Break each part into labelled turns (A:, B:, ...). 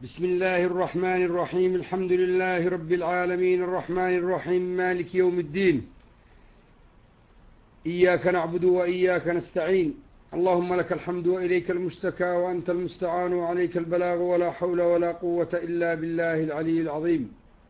A: بسم الله الرحمن الرحيم. الحمد لله رب العالمين الرحمن الرحيم مالك يوم الدين. إياك نعبد وإياك نستعين. اللهم لك الحمد وإليك المشتكى وأنت المستعان وعليك البلاغ ولا حول ولا قوة إلا بالله العلي العظيم.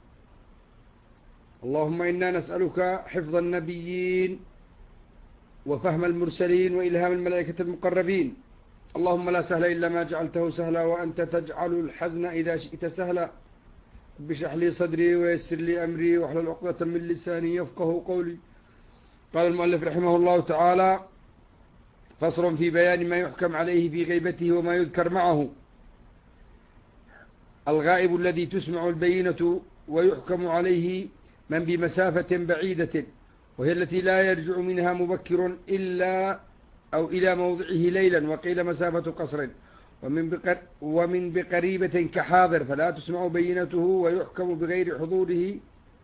A: اللهم إنا نسألك حفظ النبيين وفهم المرسلين وإلهام الملائكة المقربين. اللهم لا سهل إلا ما جعلته سهلا وأنت تجعل الحزن إذا شئت سهلا. رب اشرح لي صدري ويسر لي أمري واحلل عقدة من لساني يفقه قولي. قال المؤلف رحمه الله تعالى: فصل في بيان ما يحكم عليه في غيبته وما يذكر معه. الغائب الذي تسمع البينة ويحكم عليه من بمسافة بعيدة، وهي التي لا يرجع منها مبكر إلا أو إلى موضعه ليلا، وقيل مسافة قصر. ومن بقريبة كحاضر فلا تسمع بينته ويحكم بغير حضوره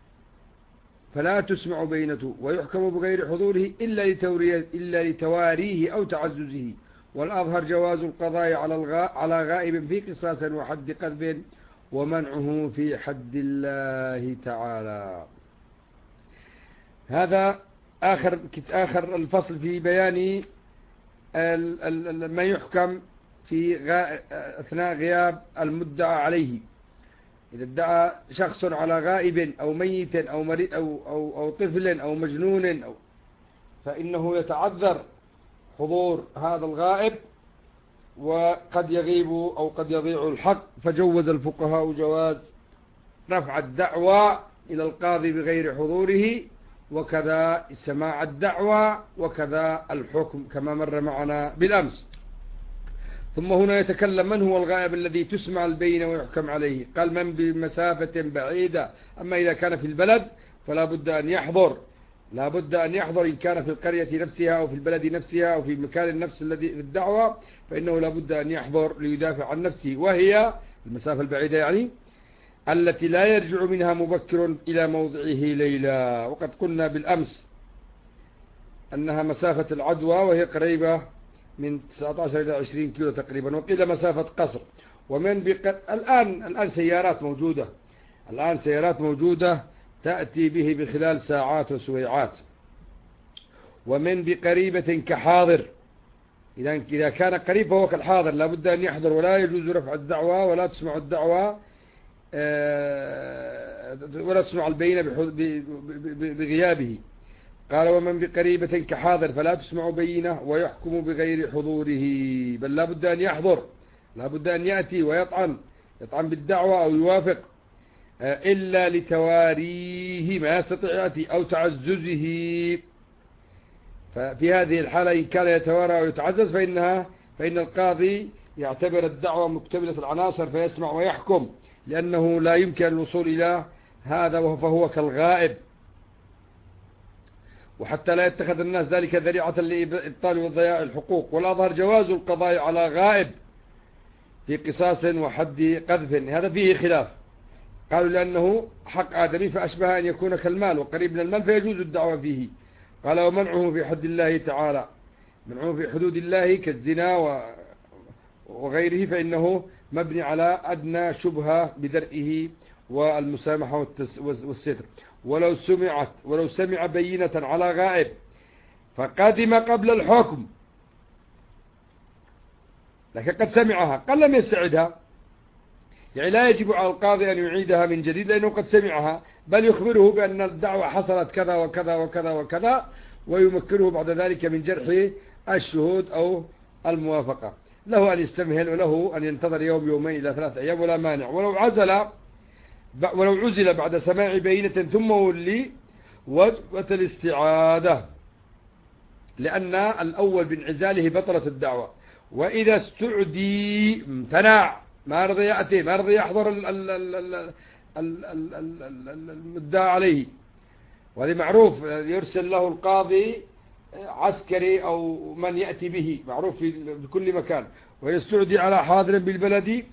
A: إلا لتواريه أو تعززه. والأظهر جواز القضاء على غائب في قصاص وحد قذف ومنعه في حد الله تعالى. هذا آخر الفصل في بيان ما يحكم في أثناء غياب المدعى عليه. إذا ادعى شخص على غائب أو ميت أو مريض أو طفل أو مجنون فإنه يتعذر حضور هذا الغائب، وقد يغيب أو قد يضيع الحق، فجوز الفقهاء جواز رفع الدعوى إلى القاضي بغير حضوره، وكذا سماع الدعوى، وكذا الحكم كما مر معنا بالأمس. ثم هنا يتكلم من هو الغائب الذي تسمع البينة ويحكم عليه. قال: من بمسافة بعيدة. أما إذا كان في البلد فلا بد أن يحضر، إن كان في القرية نفسها أو في البلد نفسها أو في المكان النفس الذي في الدعوة، فإنه لا بد أن يحضر ليدافع عن نفسه، وهي المسافة البعيدة يعني التي لا يرجع منها مبكر إلى موضعه ليلا. وقد قلنا بالأمس أنها مسافة العدوى، وهي قريبة من 19 إلى 20 كيلو تقريبا، وقيل مسافة قصر. الآن سيارات موجودة تأتي به بخلال ساعات وسويعات. ومن بقريبة كحاضر، إذا كان قريب فهو كالحاضر، لا بد أن يحضر، ولا يجوز رفع الدعوى ولا تسمع الدعوى ولا تسمع البينة بغيابه. قال: ومن بقريبة كحاضر فلا تسمع بينة ويحكم بغير حضوره، بل لا بد أن يحضر، لا بد أن يأتي ويطعن بالدعوة أو يوافق، إلا لتواريه ما يستطيع يأتي أو تعززه. ففي هذه الحالة إن كان يتوارى أو يتعزز فإن القاضي يعتبر الدعوة مكتملة العناصر فيسمع ويحكم، لأنه لا يمكن الوصول إلى هذا فهو كالغائب، وحتى لا يتخذ الناس ذلك ذريعة لإبطال وضياع الحقوق. والأظهر جواز القضاء على غائب في قصاص وحد قذف. هذا فيه خلاف، قالوا لأنه حق آدمي فأشبه أن يكون كالمال وقريب من المال فيجوز الدعوة فيه. قال: ومنعه في حد الله تعالى، منعه في حدود الله كالزنا وغيره، فإنه مبني على أدنى شبهة بدرئه والمسامحة والستر. ولو سمع بينة على غائب فقدم قبل الحكم، لكن قد سمعها قد لم يستعدها، يعني لا يجب على القاضي أن يعيدها من جديد لأنه قد سمعها، بل يخبره بأن الدعوة حصلت كذا وكذا وكذا وكذا، ويمكنه بعد ذلك من جرح الشهود أو الموافقة. له أن يستمهل وله أن ينتظر يومين إلى 3 أيام ولا مانع. ولو عزل بعد سماع بينة ثم ولي وجبة الاستعادة، لأن الأول بانعزاله بطلت الدعوة. وإذا استعدي امتنع، ما رضي يأتي، ما رضي يحضر المدعى عليه. وهذا معروف، يرسل له القاضي عسكري أو من يأتي به، معروف في كل مكان. ويستعدي على حاضر بالبلد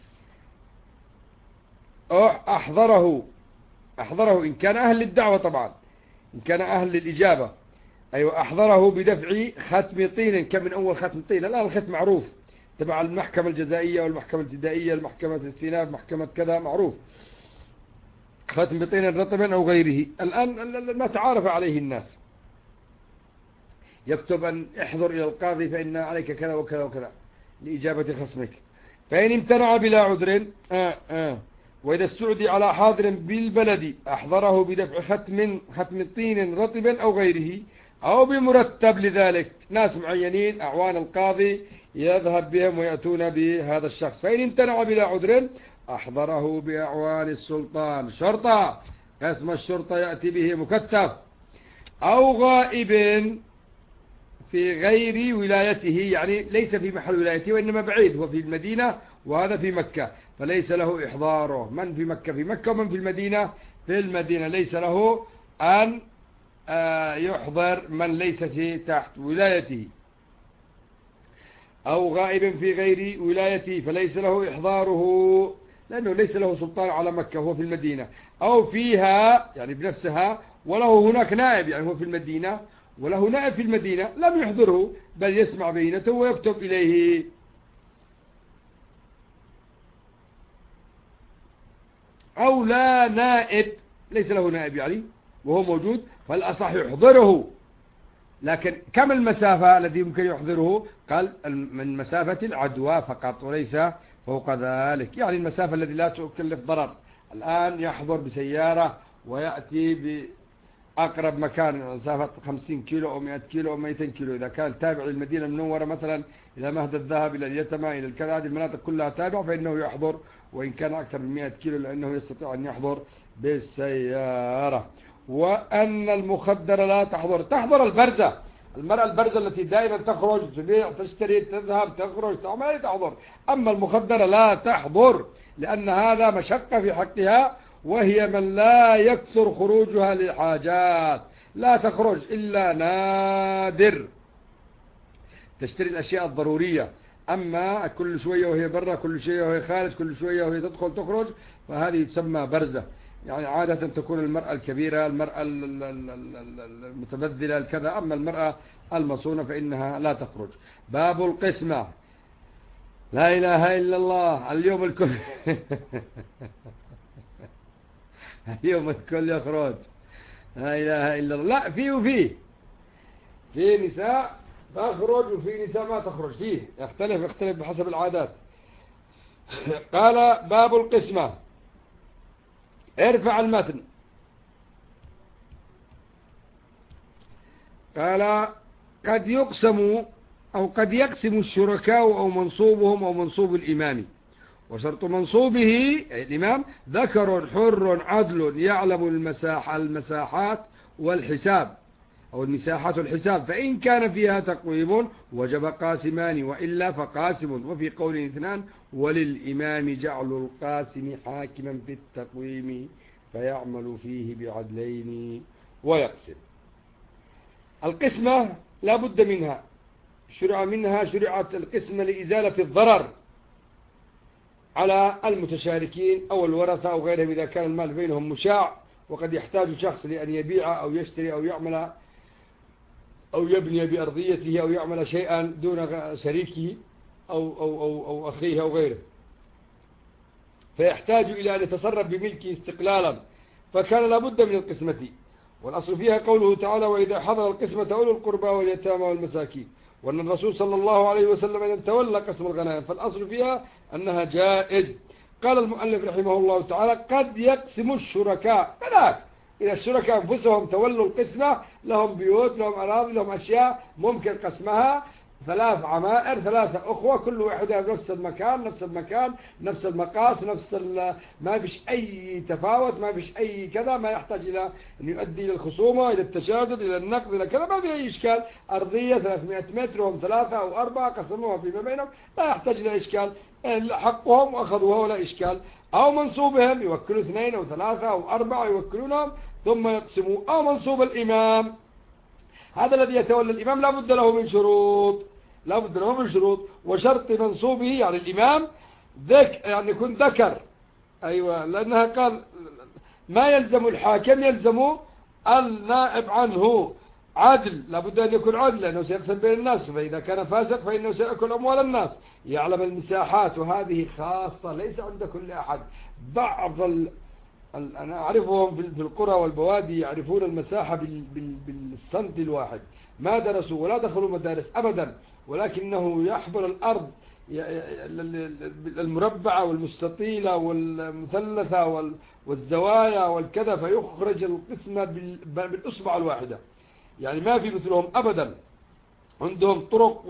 A: أحضره إن كان أهل للدعوة، طبعا إن كان أهل للإجابة، أيوة، أحضره بدفع ختم طين. كم من أول ختم طين؟ الآن الختم معروف تبع المحكمة الجزائية والمحكمة الابتدائية، المحكمة الاستئناف، محكمة كذا، معروف. ختم بطين رطب أو غيره. الآن ما تعارف عليه الناس، يكتب أن احضر إلى القاضي فإن عليك كذا وكذا وكذا لإجابة خصمك، فإن امتنع بلا عذر وإذا استعدي على حاضر بالبلد أحضره بدفع ختم طين رطب أو غيره أو بمرتب لذلك، ناس معينين أعوان القاضي يذهب بهم ويأتون بهذا الشخص. فإن امتنع بلا عذر أحضره بأعوان السلطان، شرطة، قسم الشرطة يأتي به مكتف، أو غائب في غير ولايته، يعني ليس في محل ولايته وإنما بعيد، هو في المدينة وهذا في مكة، فليس له إحضاره. من في مكة في مكة، ومن في المدينة في المدينة، ليس له أن يحضر من ليس تحت ولايته. أو غائب في غير ولايته فليس له إحضاره لأنه ليس له سلطان على مكة، هو في المدينة، أو فيها يعني بنفسها، وله هناك نائب، يعني هو في المدينة وله نائب في المدينة لم يحضره بل يسمع بينته ويكتب إليه. أو لا نائب، ليس له نائب يعني وهو موجود، فالأصح يحضره. لكن كم المسافة التي يمكن يحضره؟ قال من مسافة العدوى فقط وليس فوق ذلك، يعني المسافة التي لا تكلف ضرر. الآن يحضر بسيارة ويأتي بأقرب مكان مسافة 50 كيلو أو 100 كيلو أو 200 كيلو، إذا كان تابع للمدينة المنورة مثلا إلى مهد الذهب إلى اليتمى إلى الكذا، هذه المناطق كلها تابعة، فإنه يحضر وإن كان أكثر من 100 كيلو لأنه يستطيع أن يحضر بالسيارة. وأن المخدر لا تحضر البرزة، المرأة البرزة التي دائما تخرج تبيع تشتري تذهب تخرج تعمل تحضر. أما المخدرة لا تحضر لأن هذا مشقة في حقها، وهي من لا يكثر خروجها للحاجات، لا تخرج إلا نادر، تشتري الأشياء الضرورية. أما كل شوية وهي برا، كل شوية وهي خارج، كل شوية وهي تدخل تخرج، فهذه تسمى برزة. يعني عادة تكون المرأة الكبيرة، المرأة المتبذلة الكذا، أما المرأة المصونة فإنها لا تخرج. باب القسمة. لا إله إلا الله. اليوم الكل اليوم الكل يخرج، لا إله إلا الله. لا، فيه وفيه، في نساء تخرج وفي نساء ما تخرج، فيه يختلف بحسب العادات. قال باب القسمة. ارفع المتن. قال قد يقسم أو قد يقسم الشركاء أو منصوبهم أو منصوب الإمام، وشرط منصوبه الإمام ذكر حر عدل يعلم المساحات والحساب، أو المساحات والحساب، فإن كان فيها تقويم وجب قاسمان، وإلا فقاسم. وفي قول اثنان وللإمام جعل القاسم حاكما في التقويم فيعمل فيه بعدلين ويقسم. القسمة لا بد منها، شرعت القسمة لإزالة الضرر على المتشاركين أو الورثة أو غيرهم إذا كان المال بينهم مشاع، وقد يحتاج شخص لأن يبيع أو يشتري أو يعمل أو يبني بأرضيته أو يعمل شيئا دون شريكه أو أخيه أو غيره، فيحتاج إلى أن يتصرف بملكه استقلالا، فكان لابد من القسمة. والأصل فيها قوله تعالى وإذا حضر القسمة أولو القربى واليتامى والمساكين، وأن الرسول صلى الله عليه وسلم إذا تولى قسم الغنائم، فالأصل فيها أنها جائز. قال المؤلف رحمه الله تعالى قد يقسم الشركاء، كذلك إذا الشركاء أنفسهم تولوا القسمة، لهم بيوت، لهم أراضي، لهم أشياء ممكن قسمها، 3 عمائر، 3 أخوة، كل واحدة بنفس المكان، نفس المقاس، ما فيش أي تفاوت، ما فيش أي كذا، ما يحتاج إلى أن يؤدي إلى الخصومة، إلى التشادد، إلى النقد، إلى كذا، ما في أي إشكال. أرضية 300 متر وهم 3 أو 4 قسموها فيما بينهم، لا يحتاج إلى إشكال، حقهم وأخذوها ولا إشكال. أو منصوبهم يوكلوا 2 أو 3 أو 4 يوكلونهم ثم يقسموا. أو منصوب الإمام، هذا الذي يتولى الإمام لا بد له من شروط، وشرط منصوبه يعني الإمام يعني يكون ذكر، أيوة، لأنها قال ما يلزم الحاكم، يلزم النائب عنه عادل، لابد أن يكون عادل لأنه سيقسم بين الناس، فإذا كان فاسق فإنه سيأكل أموال الناس. يعلم المساحات، وهذه خاصة ليس عند كل أحد. بعض أنا أعرفهم في القرى والبوادي يعرفون المساحة بالسنتي الواحد، ما درسوا ولا دخلوا مدارس أبدا، ولكنه يحضر الأرض المربعة والمستطيلة والمثلثة والزوايا والكذا، فيخرج القسمة بالأصبع الواحدة. يعني ما في مثلهم أبدا. عندهم طرق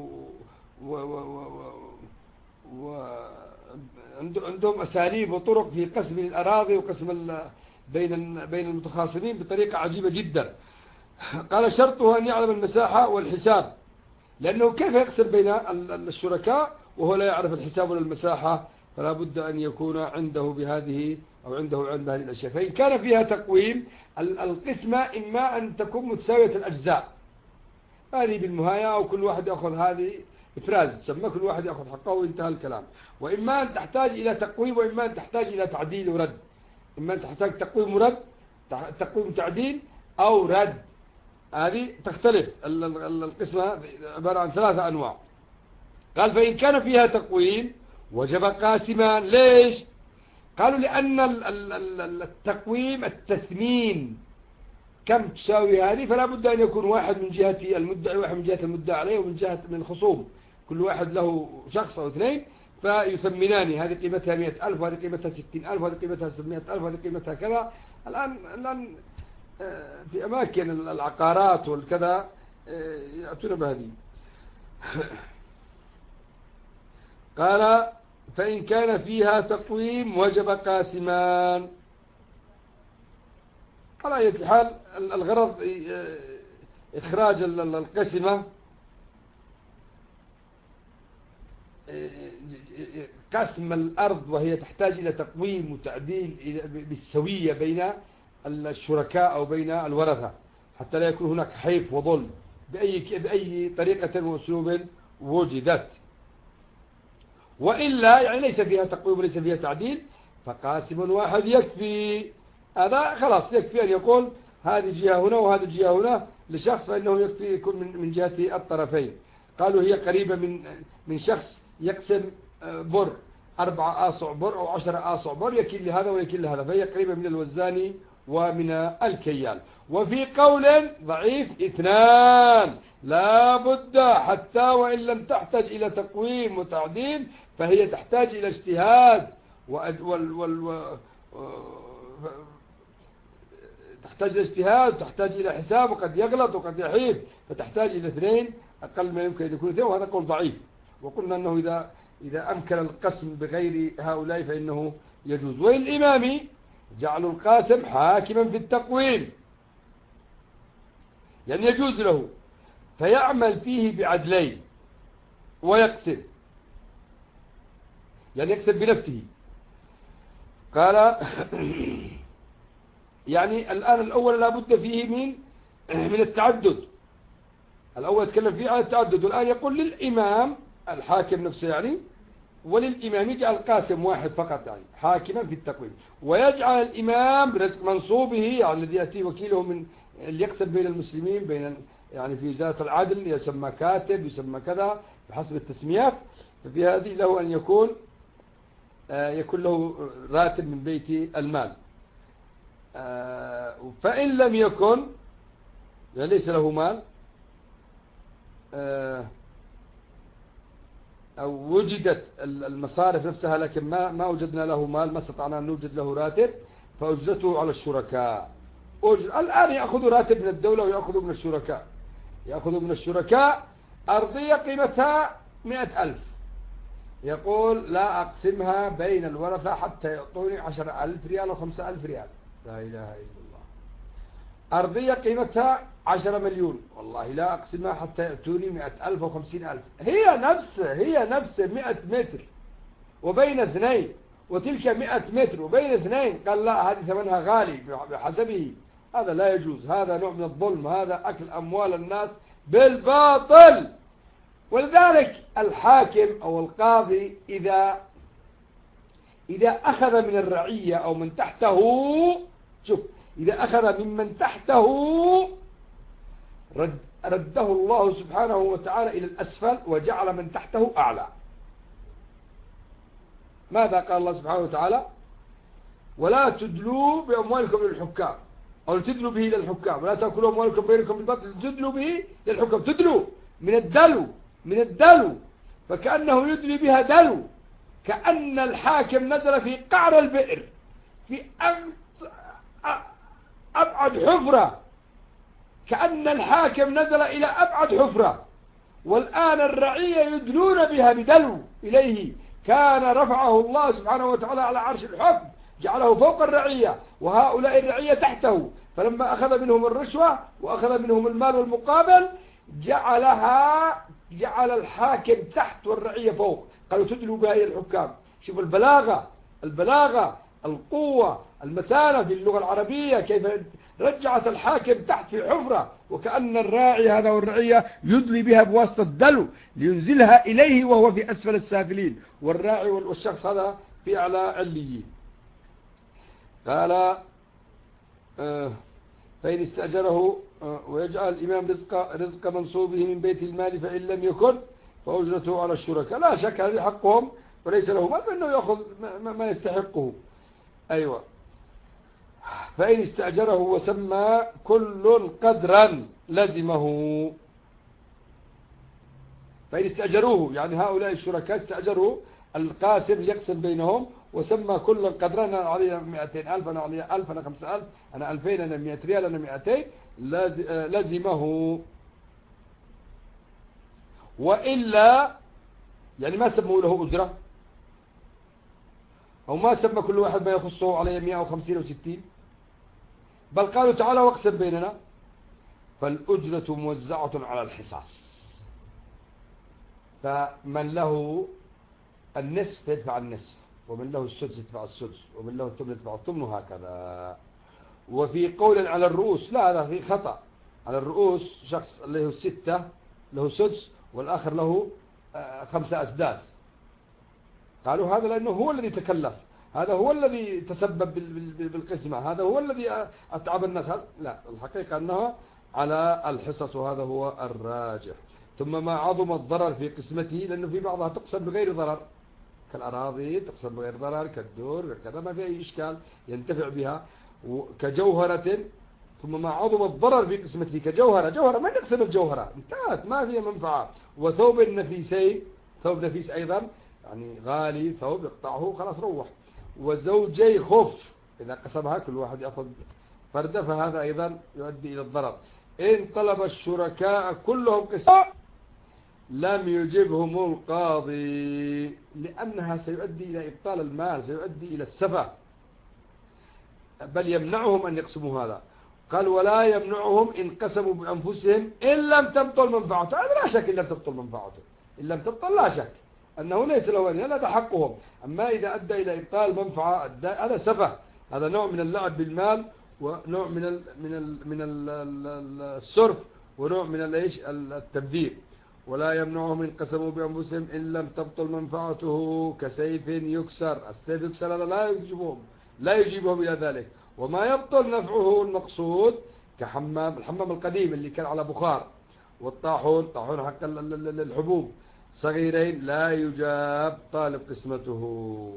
A: عندهم أساليب وطرق في قسم الأراضي وقسم بين المتخاصمين بطريقة عجيبة جدا. قال شرطه أن يعلم المساحة والحساب، لأنه كيف يقسم بين الشركاء وهو لا يعرف الحساب ولا المساحة؟ فلا بد أن يكون عنده بهذه أو عنده علم بهذه الأشياء. فإن كان فيها تقويم، القسمة إما أن تكون متساوية الأجزاء، هذه بالمهاية، أو كل واحد يأخذ هذه إفراز تسمى، كل واحد يأخذ حقه وانتهى الكلام. وإما أن تحتاج إلى تقويم، وإما أن تحتاج إلى تعديل ورد. إما أن تحتاج تقويم ورد، تقويم تعديل أو رد، هذه تختلف. القسمة عبارة عن 3 أنواع. قال فإن كان فيها تقويم وجب قاسما. ليش؟ قالوا لأن التقويم التثمين كم تساوي هذه، فلا بد أن يكون واحد من جهة المدعي وواحد من جهة المدعى عليه ومن جهة من الخصوم، كل واحد له شخص أو 2 فيثمنان، هذه قيمتها 100,000 وهذه قيمتها 60,000 وهذه قيمتها 700,000 وهذه قيمتها كذا. الآن في أماكن العقارات والكذا يأتون بهذه. قال فإن كان فيها تقويم وجب قاسمان. على أي حال الغرض إخراج القسمة، قسم الأرض وهي تحتاج إلى تقويم وتعديل بالسوية بين الشركاء أو بين الورثة، حتى لا يكون هناك حيف وظلم بأي طريقة وأسلوب وجدت. وإلا يعني ليس فيها تقويم وليس فيها تعديل، فقاسم واحد يكفي. هذا خلاص يكفي أن يقول هذه جهة هنا وهذه جهة هنا لشخص، فإنه يكفي يكون من جهة الطرفين. قالوا هي قريبة من شخص يقسم بر 4 آصع بر أو 10 آصع بر، يكل لهذا ويكل لهذا، فهي قريبة من الوزان ومن الكيال. وفي قول ضعيف 2 لا بد، حتى وإن لم تحتاج إلى تقويم وتعديل فهي تحتاج إلى اجتهاد تحتاج إلى اجتهاد وتحتاج إلى حساب، وقد يغلط وقد يحيف، فتحتاج إلى 2 أقل ما يمكن أن يكون 2، وهذا قول ضعيف. وقلنا أنه إذا أمكن القسم بغير هؤلاء فإنه يجوز. وللإمام جعل القاسم حاكما في التقويم، يعني يجوز له فيعمل فيه بعدلين ويقسم، يعني يقسم بنفسه. قال يعني الآن الأول لا بد فيه من التعدد. الأول يتكلم فيه عن التعدد، والآن يقول للإمام الحاكم نفسه يعني، وللإمام يجعل قاسم واحد فقط يعني حاكما في التقويم، ويجعل الإمام رزق منصوبه يعني الذي يأتي وكيله من اللي يقسم بين المسلمين بين يعني في وزارة العدل، يسمى كاتب يسمى كذا بحسب التسميات. ففي هذه له أن يكون له راتب من بيت المال. فإن لم يكن يعني ليس له مال أو وجدت المصارف نفسها لكن ما وجدنا له مال، ما استطعنا أن نوجد له راتب، فأجرته على الشركاء. الآن يأخذ راتب من الدولة ويأخذ من الشركاء، يأخذ من الشركاء أرضية قيمتها 100,000، يقول لا أقسمها بين الورثة حتى يعطوني 10,000 ريال أو 5,000 ريال. لا إله إلا الله. أرضية قيمتها 10 مليون، والله لا أقسمها حتى يأتوني 100,000 أو 50,000. هي نفس 100 متر وبين 2، وتلك 100 متر وبين 2. قال لا، هذه ثمنها غالي بحسبه. هذا لا يجوز، هذا نوع من الظلم، هذا أكل أموال الناس بالباطل. ولذلك الحاكم أو القاضي إذا أخذ من الرعية أو من تحته، شوف، إذا أخذ ممن تحته رده الله سبحانه وتعالى إلى الأسفل وجعل من تحته أعلى. ماذا قال الله سبحانه وتعالى؟ ولا تدلوا بأموالكم للحكام، أو تدلوا به للحكام، ولا تأكلوا أموالكم بينكم بالباطل تدلوا به للحكام. تدلوا من الدلو، فكأنه يدلي بها دلو، كأن الحاكم نزل في قعر البئر، في أبعد حفرة، كأن الحاكم نزل إلى أبعد حفرة، والآن الرعية يدلون بها بدلو إليه. كان رفعه الله سبحانه وتعالى على عرش الحكم، جعله فوق الرعية، وهؤلاء الرعية تحته، فلما أخذ منهم الرشوة وأخذ منهم المال والمقابل جعل الحاكم تحت والرعية فوق. قالوا تدلوا بها إلى الحكام. شوفوا البلاغة، القوة، المتانة في اللغة العربية، كيف رجعت الحاكم تحت في حفرة، وكأن الراعي هذا والرعية يدلي بها بواسطة الدلو لينزلها إليه وهو في أسفل السافلين، والراعي والشخص هذا في أعلى عليين. قال فإن استأجره ويجعل الإمام رزق منصوبه من بيت المال، فإن لم يكن فأجرته على الشركاء. لا شك هذه حقهم وليس له مال، فإنه يأخذ ما يستحقه. أيوة. فإن استأجره وسمى كل قدرا لزمه. فإن استأجروه يعني هؤلاء الشركاء استأجروا القاسم ليقسم بينهم، وسمى كل قدرا، أنا علي 200,000، أنا علي 1000، أنا 5000، أنا 2000، أنا 100 ريال، أنا 200، لزمه. وإلا يعني ما سموا له أجرة، أو ما سمى كل واحد ما يخصه عليه 150 أو 60، بل قالوا تعالى واقسم بيننا، فالأجرة موزعة على الحصاص. فمن له النصف يدفع النصف، ومن له السدس يدفع السدس، ومن له الثمن يدفع الثمن، وهكذا. وفي قول على الرؤوس لا، هذا في خطأ. على الرؤوس شخص له 6 له سدس، والآخر له 5 أسداس. قالوا هذا لأنه هو الذي تكلف، هذا هو الذي تسبب بالقسمة، هذا هو الذي أتعب الناس. لا، الحقيقة أنها على الحصص، وهذا هو الراجح. ثم ما عظم الضرر في قسمته، لأنه في بعضها تقسم بغير ضرر، كالأراضي تقسم بغير ضرر، كالدور كذا، ما في أي إشكال ينتفع بها. كجوهرة، ثم ما عظم الضرر في قسمته كجوهرة من يقسم الجوهرة؟ انتهت، ما فيها منفعة. وثوب النفيسين، ثوب نفيس أيضا يعني غالي، ثوب يقطعه خلاص روح. وزوجي خف، إذا قسمها كل واحد يأخذ فردة، فهذا أيضا يؤدي إلى الضرر. إن طلب الشركاء كلهم قسم لم يجبهم القاضي، لأنها سيؤدي إلى إبطال المال، سيؤدي إلى السفة، بل يمنعهم أن يقسموا هذا. قال ولا يمنعهم إن قسموا بأنفسهم إن لم تبطل منفعته. هذا لا شك إن لم تبطل منفعته، إن لم تبطل لا شك أنه ليس له أن هذا حقهم. أما إذا أدى إلى إبطال منفعة هذا سفه، هذا نوع من اللعب بالمال، ونوع من الصرف، ونوع من التبذير. ولا يمنعهم إن قسموا بأنفسهم إن لم تبطل منفعته كسيف يكسر. السيف يكسر هذا لا يجيبهم إلى ذلك. وما يبطل نفعه المقصود الحمام القديم اللي كان على بخار، والطاحون حق الحبوب صغيرين لا يجاب طالب قسمته،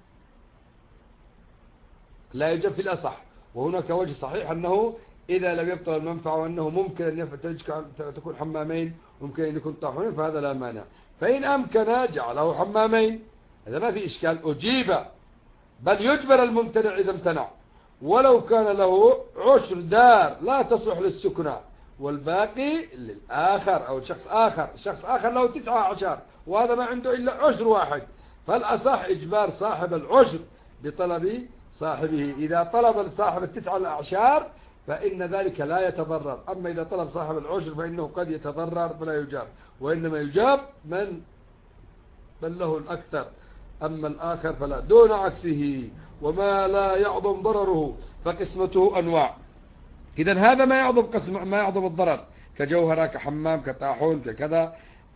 A: لا يجاب في الأصح. وهناك وجه صحيح أنه إذا لم يبطل المنفعة، وأنه ممكن أن تكون حمامين، ممكن أن يكون طاحون، فهذا لا مانع. فإن أمكن جعله حمامين، هذا ما في إشكال، أجيب، بل يجبر الممتنع إذا امتنع. ولو كان له عشر دار لا تصلح للسكنى، والباقي للآخر أو شخص آخر له 19، وهذا ما عنده إلا عشر واحد، فالأصح إجبار صاحب العشر بطلب صاحبه. إذا طلب صاحب 9 الأعشار فإن ذلك لا يتضرر، أما إذا طلب صاحب العشر فإنه قد يتضرر فلا يجاب، وإنما يجاب من له الأكثر، أما الآخر فلا. دون عكسه وما لا يعظم ضرره فقسمته أنواع. إذن هذا ما يعظم الضرر، كجوهرة، كحمام، كطاحون، ككذا،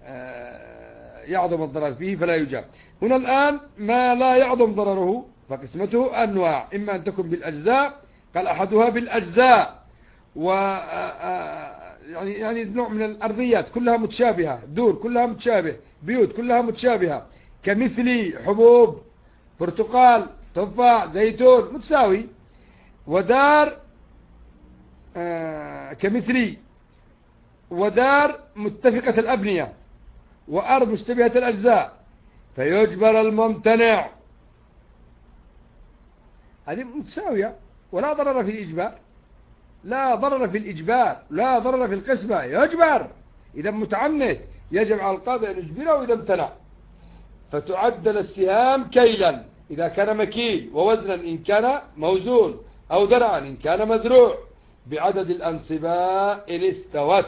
A: يعظم الضرر فيه فلا يجاب. هنا الآن ما لا يعظم ضرره فقسمته أنواع، إما أن تكون بالأجزاء، قال أحدها بالأجزاء، يعني نوع من الأرضيات كلها متشابهة، دور كلها متشابه، بيوت كلها متشابهة، كمثلي حبوب برتقال تفاح زيتون متساوي. ودار كمثلي، ودار متفقة الأبنية، وأرض مشتبهة الأجزاء، فيجبر الممتنع. هذه متساوية ولا ضرر في الإجبار، لا ضرر في الإجبار، لا ضرر في القسمة، يجبر. إذا متعنت يجب على القاضي أن يجبره، وإذا امتنع فتعدل السهام كيلا إذا كان مكيل، ووزنا إن كان موزون، أو درعا إن كان مزروع، بعدد الأنصباء إن استوت.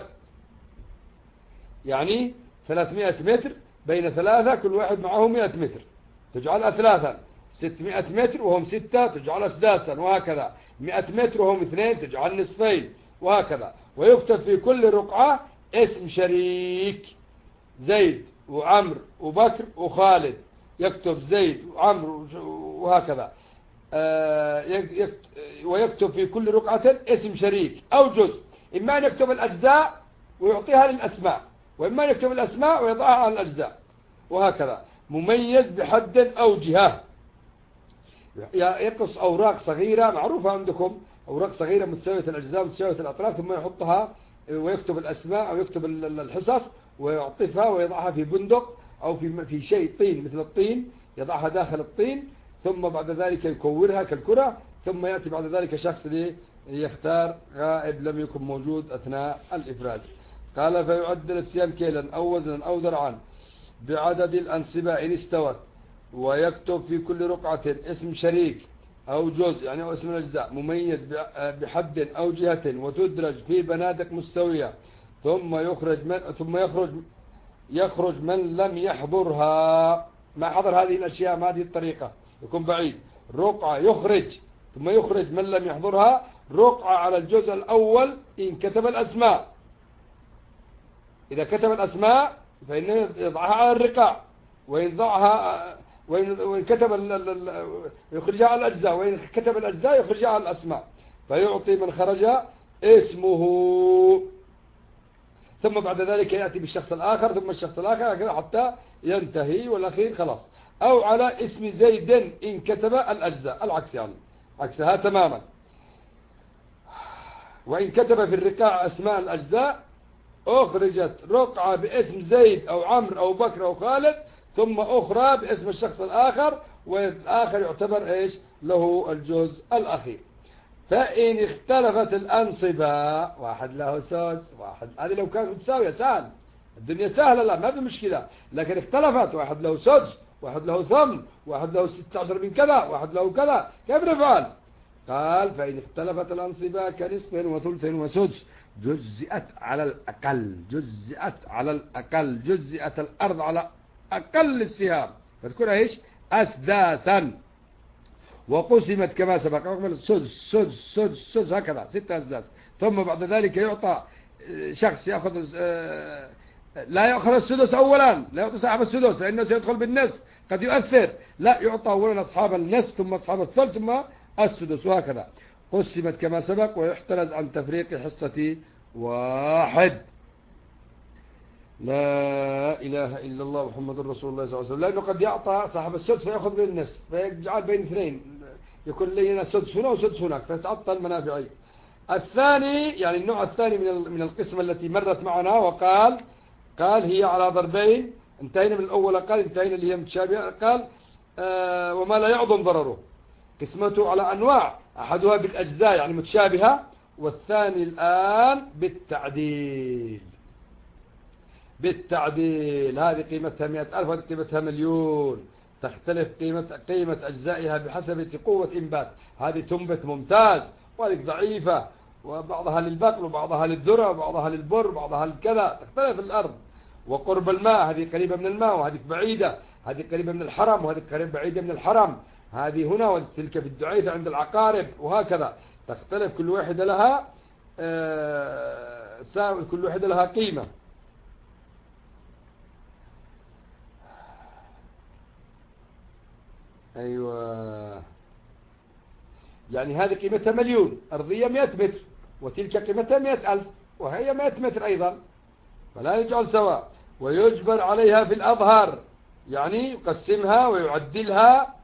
A: يعني 300 متر بين ثلاثة كل واحد معه 100 متر تجعلها ثلاثا، 600 متر وهم 6 تجعلها سداسا، وهكذا 100 متر وهم 2 تجعل نصفين، وهكذا. ويكتب في كل رقعة اسم شريك، زيد وعمر وبكر وخالد، يكتب زيد وعمر وهكذا. ويكتب في كل رقعة اسم شريك أو جزء، إما أن يكتب الأجزاء ويعطيها للأسماء، وإما أن يكتب الأسماء ويضعها على الأجزاء، وهكذا. مميز بحد أو جهة، يقص أوراق صغيرة معروفة عندكم، أوراق صغيرة متساوية الأجزاء متساوية الأطراف، ثم يحطها ويكتب الأسماء أو يكتب الحصص ويعطفها ويضعها في بندق أو في شيء طين مثل الطين، يضعها داخل الطين، ثم بعد ذلك يكورها كالكرة، ثم يأتي بعد ذلك شخص ليختار غائب لم يكن موجود أثناء الإفراز. قال فيعدل السهام كيلا أو وزنا أو درعا بعدد الأنصبة إن استوت، ويكتب في كل رقعة اسم شريك أو جزء يعني أو اسم الأجزاء مميز بحد أو جهة، وتدرج في بنادق مستوية، ثم يخرج من لم يحضرها. ما حضر هذه الأشياء ما هذه الطريقة يكون بعيد. رقعة يخرج، ثم يخرج من لم يحضرها رقعة على الجزء الأول إن كتب الأسماء. إذا كتب الأسماء فإنه يضعها على الرقاع، وإن كتب يخرجها على الأجزاء، وإن كتب الأجزاء يخرجها على الأسماء، فيعطي من خرج اسمه. ثم بعد ذلك يأتي بالشخص الآخر، ثم الشخص الآخر هكذا حتى ينتهي والأخير خلاص. أو على اسم زيد إن كتب الأجزاء، العكس يعني عكسها تماما. وإن كتب في الرقاع أسماء الأجزاء أخرجت رقعة باسم زيد أو عمرو أو بكر أو خالد، ثم أخرى باسم الشخص الآخر، والآخر يعتبر إيش له الجزء الأخير. فإن اختلفت الأنصبة، واحد له سدس واحد، هذه لو كانت متساوية سهل، الدنيا سهلة لا ما في مشكلة، لكن اختلفت، واحد له سدس واحد له ثمن، واحد له 16 من كذا واحد له كذا، كيف نفعل؟ قال فإن اختلفت الأنصبة كنصف وثلث وسدس جزئت على الأقل، جزئت على الأقل، جزئت الأرض على أقل السهام، فتكون إيش أسداسا، وقسمت كما سبق سدس سدس سدس سدس هكذا 6 أسداس. ثم بعد ذلك يعطى شخص يأخذ لا يأخذ السدس أولا، لا يعطي صاحب السدس لأنه سيدخل بالنصف قد يؤثر، لا يعطى أولا أصحاب النصف ثم أصحاب الثلث ثم السدس، وهكذا. قسمت كما سبق، ويحترز عن تفريق حصة واحد. لا إله إلا الله محمد رسول الله صلى الله عليه وسلم. لأنه قد يعطى صاحب السدس فيأخذ بالنصف فيجعل بين اثنين، يكون لنا سدس هنا وسدس هناك فتعطل منافعي. الثاني يعني النوع الثاني من القسمة التي مرت معنا، وقال هي على ضربين، انتهينا من الأول، قال انتهينا اللي هي متشابهة، قال وما لا يعظم ضرره. قسمته على أنواع، أحدها بالأجزاء يعني متشابهة، والثاني الآن بالتعديل. هذه قيمتها 100,000 وهذه قيمتها 1,000,000، تختلف قيمة أجزائها بحسب قوة إنبات. هذه تنبت ممتاز وهذه ضعيفة، وبعضها للبقل وبعضها للذرة وبعضها للبر وبعضها للكذا، تختلف الأرض. وقرب الماء، هذه قريبة من الماء وهذه بعيدة، هذه قريبة من الحرم وهذه قريبة بعيدة من الحرم، هذه هنا وتلك في الدعيثة عند العقارب، وهكذا تختلف، كل واحدة لها كل واحدة لها قيمة. أيوة، يعني هذه قيمتها 1,000,000 أرضية 100 متر، وتلك قيمتها 100,000، وهي 100 متر أيضا، فلا يجعل سواء. ويجبر عليها في الأظهر، يعني يقسمها ويعدلها،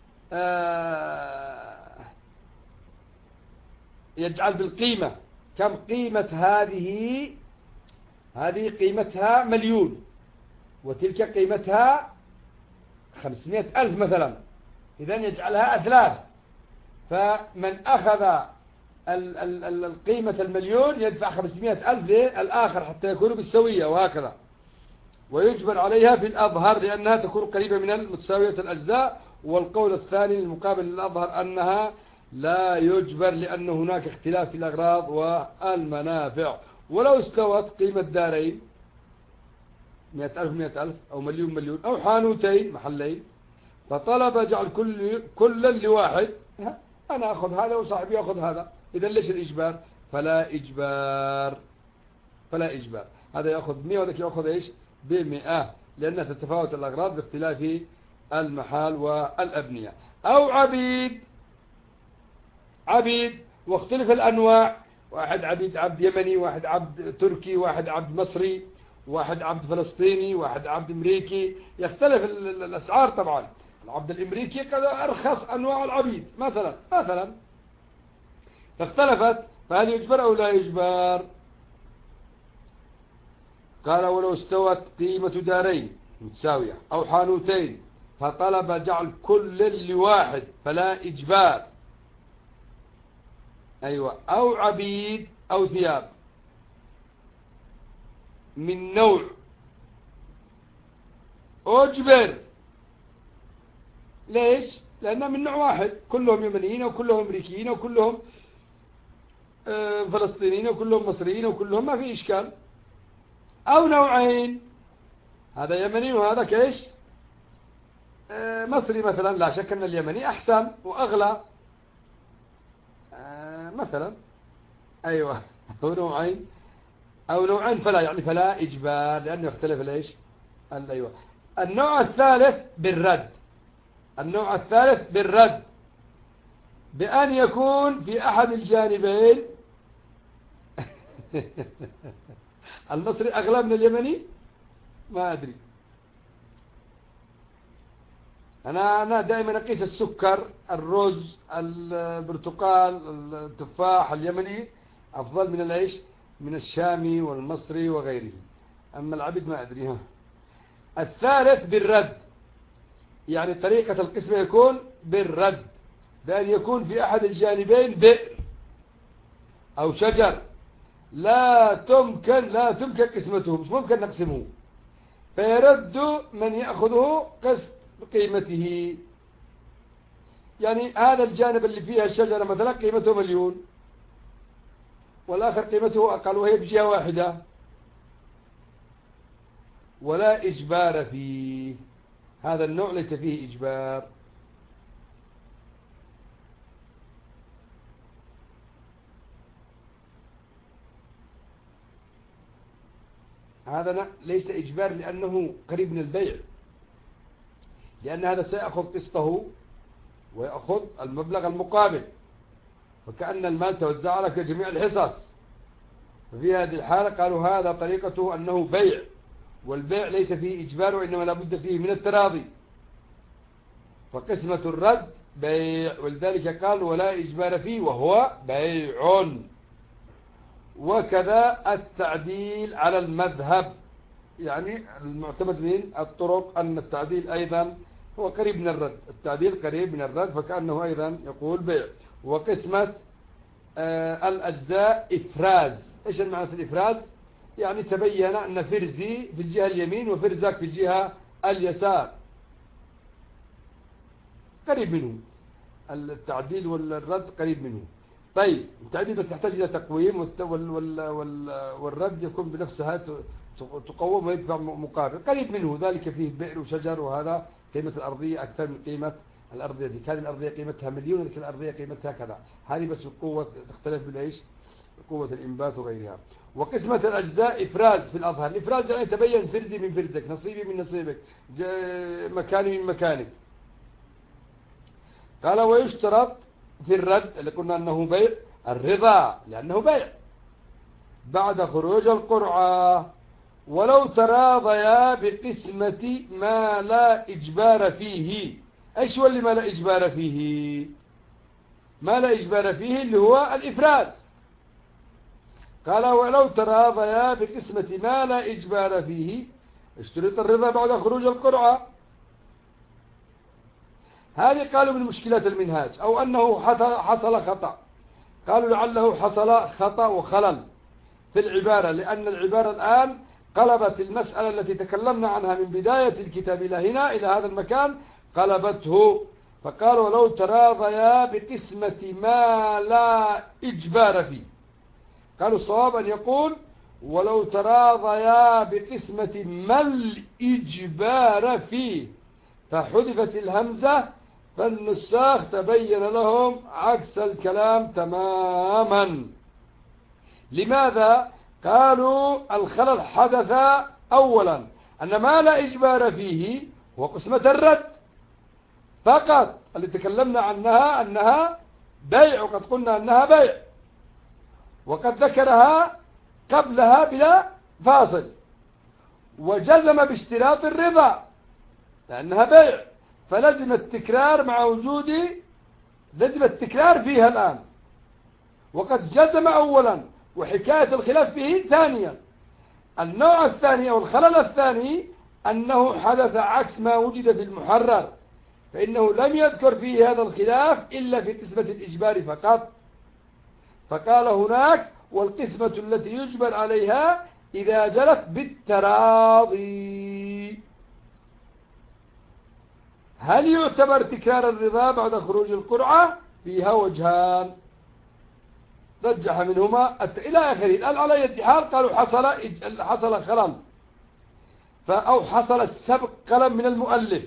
A: يجعل بالقيمة. كم قيمة هذه؟ هذه قيمتها 1,000,000 وتلك قيمتها 500,000 مثلا، إذن يجعلها أثلاث. فمن أخذ القيمة 1,000,000 يدفع 500,000 للآخر حتى يكونوا بالسوية، وهكذا. ويجبر عليها في الأظهر لأنها تكون قريبة من المتساوية الأجزاء. والقول الثاني المقابل للأظهر أنها لا يجبر لأن هناك اختلاف في الأغراض والمنافع. ولو استوت قيمة دارين 100,000 100,000 أو 1,000,000 1,000,000 أو حانوتين محلين، فطلب جعل كلا لواحد، أنا أخذ هذا وصاحبي أخذ هذا، إذا ليش الإجبار؟ فلا إجبار، فلا إجبار. هذا يأخذ 100 وذاك يأخذ إيش؟ ب100، لأنها تتفاوت الأغراض باختلاف المحال والأبنية. أو عبيد، عبيد واختلف الأنواع، واحد عبيد عبد يمني، واحد عبد تركي، واحد عبد مصري، واحد عبد فلسطيني، واحد عبد أمريكي، يختلف الأسعار طبعا. العبد الأمريكي قد أرخص أنواع العبيد مثلا فاختلفت، فهل يجبر أو لا يجبر؟ قال ولو استوت قيمة دارين متساوية أو حانوتين فطلب جعل كل لواحد فلا إجبار. أيوة. أو عبيد أو ثياب من نوع أجبر. ليش؟ لأنها من نوع واحد، كلهم يمنيين وكلهم أمريكيين وكلهم فلسطينيين وكلهم مصريين وكلهم، ما في إشكال. أو نوعين، هذا يمني وهذا كيش مصري مثلا، لا شك أن اليمني أحسن وأغلى مثلا. أيوة. أو نوعين فلا، يعني فلا إجبار لأنه يختلف ليش. أيوة. النوع الثالث بالرد، النوع الثالث بالرد بأن يكون في أحد الجانبين المصري أغلى من اليمني، ما أدري. أنا دائما أقيس السكر، الرز، البرتقال، التفاح اليمني أفضل من العيش من الشامي والمصري وغيره. أما العبيد ما أدري. الثالث بالرد، يعني طريقة القسمة يكون بالرد، بأن يكون في أحد الجانبين بئر أو شجر لا تمكن قسمته، مش ممكن نقسمه، فيرد من يأخذه قسط بقيمته. يعني هذا الجانب اللي فيها الشجرة مثلا قيمته 1,000,000 والآخر قيمته أقل وهي بجهة واحدة، ولا إجبار فيه. هذا النوع ليس فيه إجبار. هذا ليس إجبار لأنه قريب من البيع، لأن هذا سيأخذ قسطه ويأخذ المبلغ المقابل، وكأن المال توزع على جميع الحصص. ففي هذه الحالة قالوا هذا طريقته أنه بيع، والبيع ليس فيه إجبار وإنما لابد فيه من التراضي، فقسمة الرد بيع، ولذلك قال ولا إجبار فيه وهو بيع. وكذا التعديل على المذهب، يعني المعتمد من الطرق أن التعديل أيضا هو قريب من الرد، التعديل قريب من الرد، فكأنه أيضا يقول بيع. وقسمة الأجزاء إفراز. إيش المعنى الإفراز؟ يعني تبين أن فرزي في الجهة اليمين وفرزك في الجهة اليسار، قريب منه التعديل والرد، قريب منه. طيب التعديل بس تحتاج إلى تقويم، والرد يكون بنفسها تقوم ويدفع مقابل، قريب منه. ذلك فيه بئر وشجر، وهذا قيمة الأرضية أكثر من قيمة الأرضية دي. هذه الأرضية قيمتها 1,000,000 وذلك الأرضية قيمتها كذا. هذه بس القوة تختلف بالعيش، قوة الإنبات وغيرها. وقسمة الأجزاء إفراز في الأظهر. الإفراز يعني تبين فرزي من فرزك، نصيبي من نصيبك، مكاني من مكانك. قال ويشترط في الرد اللي قلنا أنه بيع الرضا، لأنه بيع بعد خروج القرعة ولو تراضيا بقسمة ما لا إجبار فيه. إيش هو اللي ما لا إجبار فيه؟ ما لا إجبار فيه اللي هو الإفراز. قال ولو تراضيا بقسمة ما لا إجبار فيه اشترط الرضا بعد خروج القرعة. هذه قالوا من مشكلات المنهاج، أو أنه حصل خطأ. قالوا لعله حصل خطأ وخلل في العبارة، لأن العبارة الآن قلبت المسألة التي تكلمنا عنها من بداية الكتاب إلى هنا إلى هذا المكان، قلبته. فقالوا ولو تراضيا بقسمة ما لا إجبار فيه. قالوا الصواب أن يقول ولو تراضيا بقسمة ما الإجبار فيه، فحذفت الهمزة، فالنساخ تبين لهم عكس الكلام تماما. لماذا؟ قالوا الخلل حدث أولا أن ما لا إجبار فيه هو قسمة الرد فقط اللي تكلمنا عنها أنها بيع، وقد قلنا أنها بيع، وقد ذكرها قبلها بلا فاصل، وجزم باشتراط الرضا لأنها بيع، فلزم التكرار مع وجود لزم التكرار فيها الآن، وقد جزم أولا وحكاية الخلاف فيه ثانيا. النوع الثاني أو الخلل الثاني أنه حدث عكس ما وجد في المحرر، فإنه لم يذكر فيه هذا الخلاف إلا في قسمة الإجبار فقط. فقال هناك والقسمة التي يجبر عليها إذا جرت بالتراضي. هل يعتبر تكرار الرضا بعد خروج القرعة؟ فيها وجهان رجح منهما إلى آخره. الآن على أي حال قالوا حصل خلل أو حصل السبق قلم من المؤلف،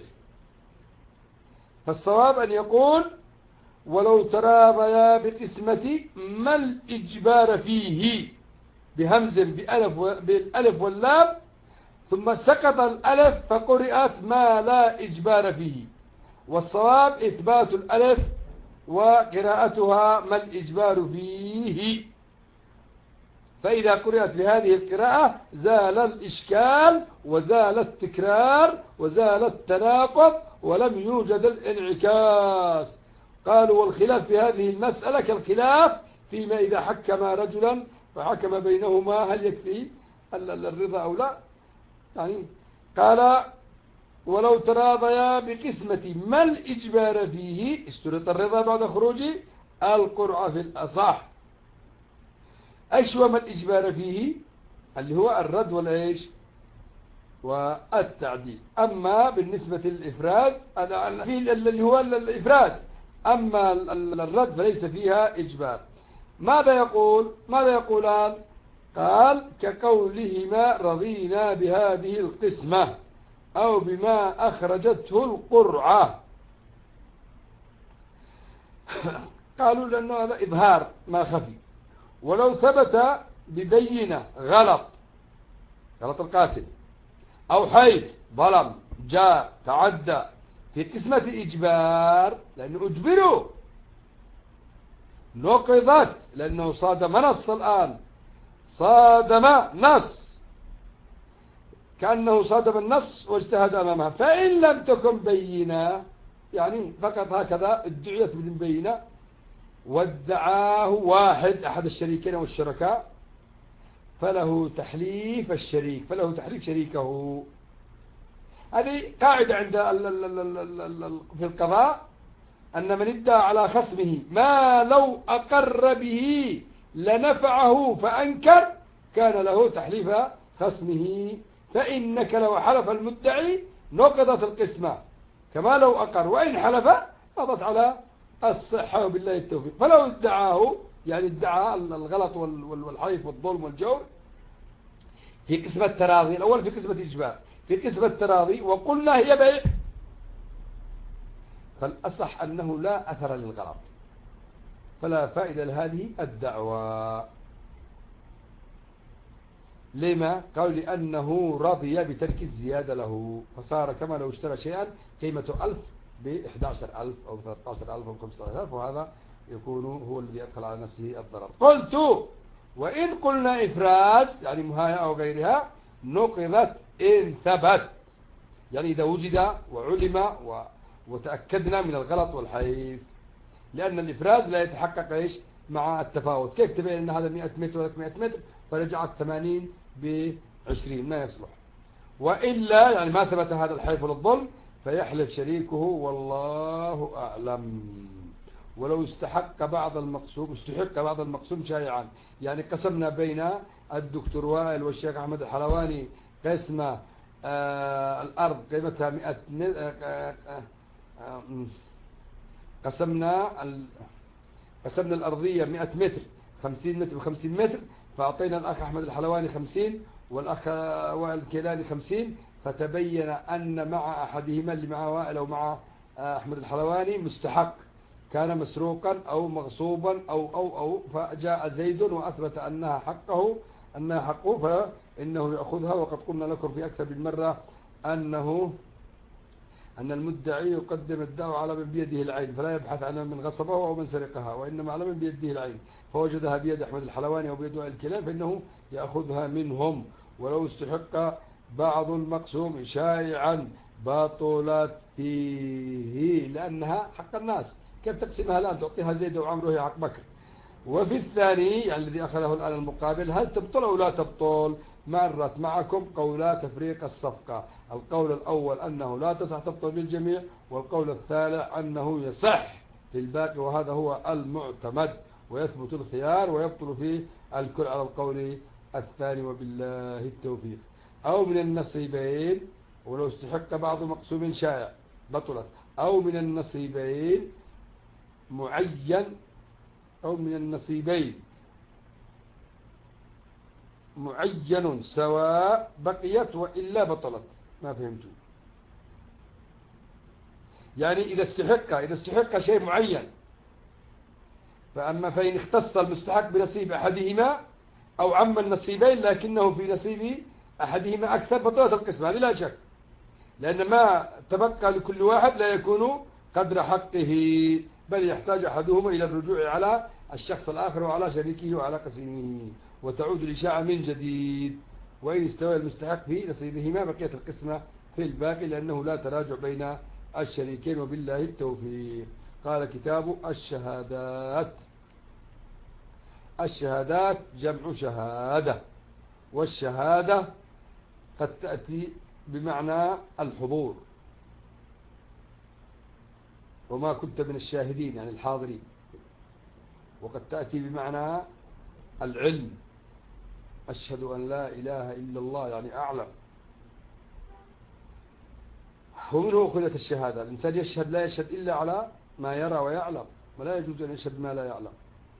A: فالصواب أن يقول ولو تراضيا بقسمة ما الإجبار فيه بهمز بالألف واللام، ثم سقط الألف فقرأت ما لا إجبار فيه، والصواب إثبات الألف وقراءتها ما الإجبار فيه. فإذا قرأت بهذه القراءة زال الإشكال وزال التكرار وزال التناقض ولم يوجد الانعكاس. قالوا والخلاف في هذه المسألة كالخلاف فيما إذا حكم رجلا فحكم بينهما هل يكفي الرضا أو لا. يعني قال ولو تراضيا بقسمة ما الإجبار فيه اشترط الرضا بعد خروج القرعة في الأصح. ايش هو ما الإجبار فيه؟ اللي هو الرد والعيش والتعديل. أما بالنسبة للإفراز اللي هو الإفراز، أما الرد فليس فيها إجبار. ماذا يقولان؟ قال كقولهما رضينا بهذه القسمة أو بما أخرجته القرعة. قالوا لأنه هذا إظهار ما خفي، ولو ثبت ببينة غلط القاسم أو حيث ظلم جاء تعدى في قسمة إجبار لأنه أجبروا نقضت لأنه صادم نص، الآن صادم نص كأنه صادم النص واجتهد أمامها. فإن لم تكن بينة يعني فقط هكذا ادعيت بدون بينة وادعاه واحد أحد الشريكين والشركاء فله تحليف الشريك، فله تحليف شريكه. هذه قاعدة عند في القضاء أن من ادعى على خصمه ما لو أقر به لنفعه فأنكر كان له تحليف خصمه، فإنك لو حلف المدعي نقضت القسمة كما لو أقر، وإن حلف قضت على الصحة وبالله التوفيق. فلو ادعاه يعني ادعى الغلط والحيف والظلم والجور في قسمة التراضي الأول، في قسمة الإجبار، في قسمة التراضي وقلنا هي بيع، فالأصح أنه لا أثر للغلط فلا فائدة لهذه الدعوة. لما؟ قالوا لأنه رضي بترك الزيادة له فصار كما لو اشترى شيئا قيمته 1000 ب11,000 أو 13,000 أو 15,000، وهذا يكون هو الذي أدخل على نفسه الضرر. قلت وإن قلنا إفراد يعني مهاية أو غيرها نقضت إن ثبت، يعني إذا وجد وعلم وتأكدنا من الغلط والحيف، لأن الإفراز لا يتحقق إيش مع التفاوت. كيف تبين أن هذا 100 متر ولا 100 متر فرجعت 80 ب20 ما يصلح. وإلا يعني ما ثبت هذا الحيف للظلم فيحلف شريكه والله أعلم. ولو استحق بعض المقسوم شائعا، يعني قسمنا بين الدكتور وائل والشيخ أحمد الحلواني قسمة الأرض قيمتها 100 قسمنا الأرضية 100 متر 50 متر ب50 متر، فأعطينا الأخ أحمد الحلواني 50 والأخ وائل الكيلاني 50، فتبين أن مع أحدهما اللي مع وائل أو مع أحمد الحلواني مستحق كان مسروقا أو مغصوبا أو فجاء زيد وأثبت أنها حقه فإنه يأخذها. وقد قلنا لكم في أكثر من مرة أن المدعي يقدم الدعوة على من بيده العين، فلا يبحث عن من غصبه أو من سرقها، وإنما على من بيده العين، فوجدها بيد أحمد الحلواني أو بيد وائل الكيلاني فإنه يأخذها منهم. ولو استحق بعض المقسوم شائعا بطلت فيه، لأنها حق الناس. كيف تقسمها الآن تعطيها زيد وعمره هي حق بكر؟ وفي الثاني يعني الذي أخذه الآن المقابل هل تبطل أو لا تبطل؟ مرت معكم قولا تفريق الصفقة. القول الأول أنه لا تصح تبطل بالجميع، والقول الثالث أنه يصح للباقي، وهذا هو المعتمد، ويثبت الخيار ويبطل فيه الكل على القول الثاني وبالله التوفيق. أو من النصيبين، ولو استحق بعض مقسوم شائع بطلت، أو من النصيبين معين، أو من النصيبين معين سواء بقيت وإلا بطلت. ما فهمتوا؟ يعني إذا استحق شيء معين، فإن اختص المستحق بنصيب أحدهما أو عم النصيبين لكنه في نصيب أحدهما أكثر بطلت القسمة، هذه لا شك، لأن ما تبقى لكل واحد لا يكون قدر حقه، بل يحتاج أحدهما إلى الرجوع على الشخص الآخر وعلى شريكه وعلى قسيمه، وتعود الإشاعة من جديد. وإن استوى المستحق في نصيبهما بقيت القسمة في الباقي، لأنه لا تراجع بين الشريكين وبالله التوفيق. قال كتاب الشهادات. الشهادات جمع شهادة، والشهادة قد تأتي بمعنى الحضور، وما كنت من الشاهدين يعني الحاضرين، وقد تأتي بمعنى العلم، أشهد أن لا إله إلا الله يعني أعلم. ومنه أخذت الشهادة، الإنسان يشهد لا يشهد إلا على ما يرى ويعلم، ولا يجوز أن يشهد ما لا يعلم.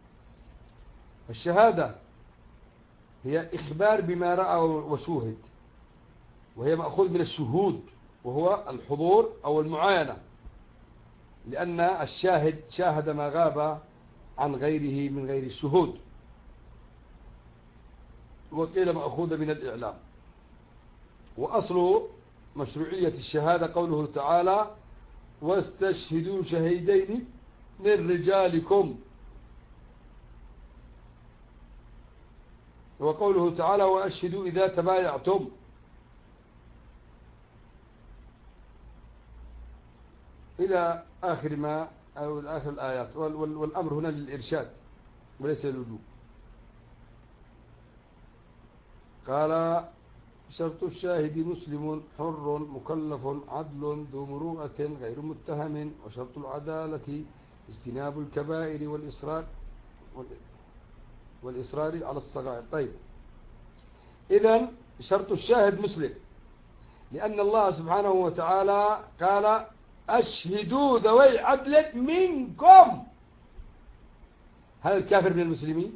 A: الشهادة هي إخبار بما رأى وشوهد، وهي مأخوذ من الشهود وهو الحضور أو المعاينة، لأن الشاهد شاهد ما غاب عن غيره من غير الشهود. وقيل مأخوذ من الإعلام. وأصل مشروعية الشهادة قوله تعالى واستشهدوا شهيدين من رجالكم، وقوله تعالى وأشهدوا إذا تبايعتم. إلى آخر ما أو آخر الآيات. والأمر هنا للإرشاد وليس للوجوب. قال شرط الشاهد مسلم حر مكلف عدل ذو مروءة غير متهم، وشرط العدالة اجتناب الكبائر والإصرار على الصغائر. طيب، إذن شرط الشاهد مسلم، لأن الله سبحانه وتعالى قال أشهدوا ذوي عدل منكم. هل الكافر من المسلمين؟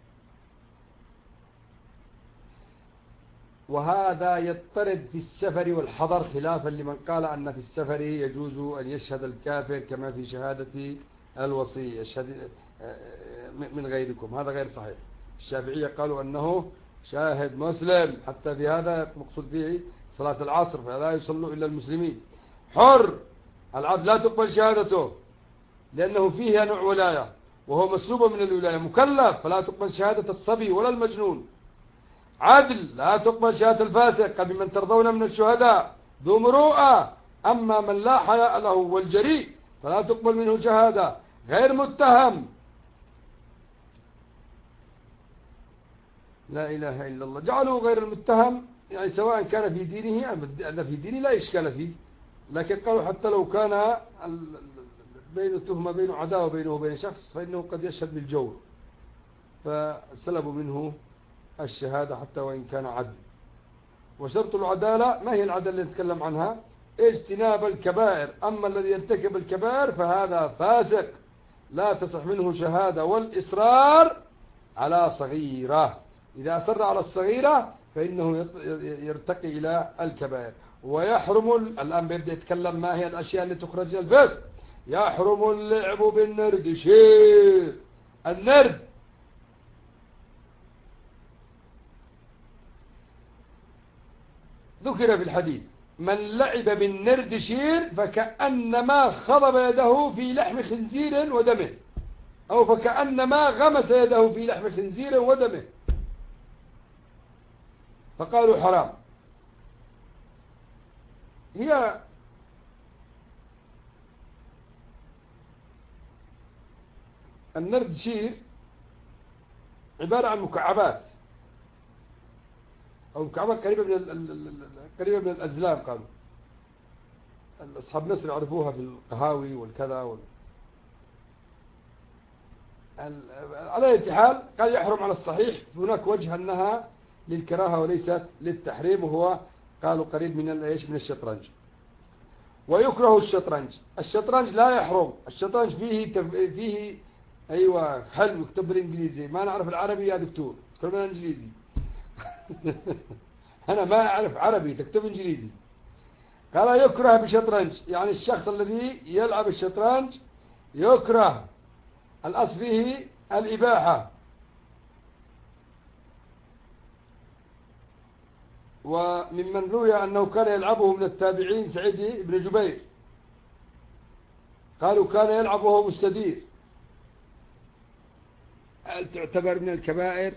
A: وهذا يضطرد في السفر والحضر، خلافا لمن قال أن في السفر يجوز أن يشهد الكافر كما في شهادة الوصي يشهد من غيركم. هذا غير صحيح. الشافعية قالوا أنه شاهد مسلم، حتى في هذا مقصود فيه صلاة العصر فلا يصلوا إلا المسلمين. حر العبد لا تقبل شهادته لأنه فيها نوع ولاية، وهو مسلوب من الولاية. مكلف فلا تقبل شهادة الصبي ولا المجنون. عدل لا تقبل شهادة الفاسق بمن ترضون من الشهداء. ذو مروءة أما من لا حياء له والجريء فلا تقبل منه شهادة. غير متهم. لا إله إلا الله. جعلوا غير المتهم يعني سواء كان في دينه أن في دينه لا إشكال فيه، لكن قالوا حتى لو كان بين التهمة بين عداوة بينه وبين شخص فإنه قد يشهد بالجور، فسلبوا منه الشهادة حتى وإن كان عدل. وشرط العدالة ما هي العدالة اللي نتكلم عنها؟ اجتناب الكبائر. أما الذي يرتكب الكبائر فهذا فاسق لا تصح منه شهادة. والإصرار على صغيرة، إذا أصر على الصغيرة فإنه يرتقي إلى الكبائر. ويحرم الآن بيبدأ يتكلم ما هي الأشياء اللي تخرج الفسق. يحرم اللعب بالنرد. شيء النرد ذكر في الحديث من لعب بالنرد شير فكأنما خضب يده في لحم خنزير ودمه، أو فكأنما غمس يده في لحم خنزير ودمه، فقالوا حرام. هي النرد شير عبارة عن مكعبات أو مكعبات قريبة من الأزلام. قالوا أصحاب مصر يعرفوها في القهاوي والكذا على أي حال قال يحرم على الصحيح. هناك وجه أنها للكراهة وليست للتحريم، وهو قالوا قريب من من الشطرنج. ويكره الشطرنج. الشطرنج لا يحرم. الشطرنج فيه أيوة حلو يكتب بالإنجليزي. ما نعرف العربي يا دكتور تكتب بالإنجليزي. أنا ما أعرف عربي تكتب إنجليزي. قال يكره بشطرنج يعني الشخص الذي يلعب الشطرنج يكره. الأصل فيه الإباحة. وممن روي أنه كان يلعبه من التابعين سعيد بن جبير، قالوا كان يلعب وهو مستدير. هل تعتبر من الكبائر؟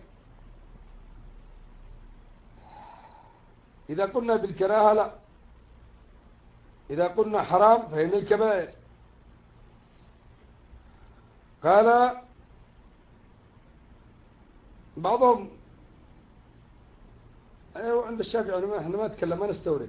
A: إذا قلنا بالكراهة لا، إذا قلنا حرام فهي من الكبائر. قال بعضهم أيوة عند الشافعي احنا ما نتكلم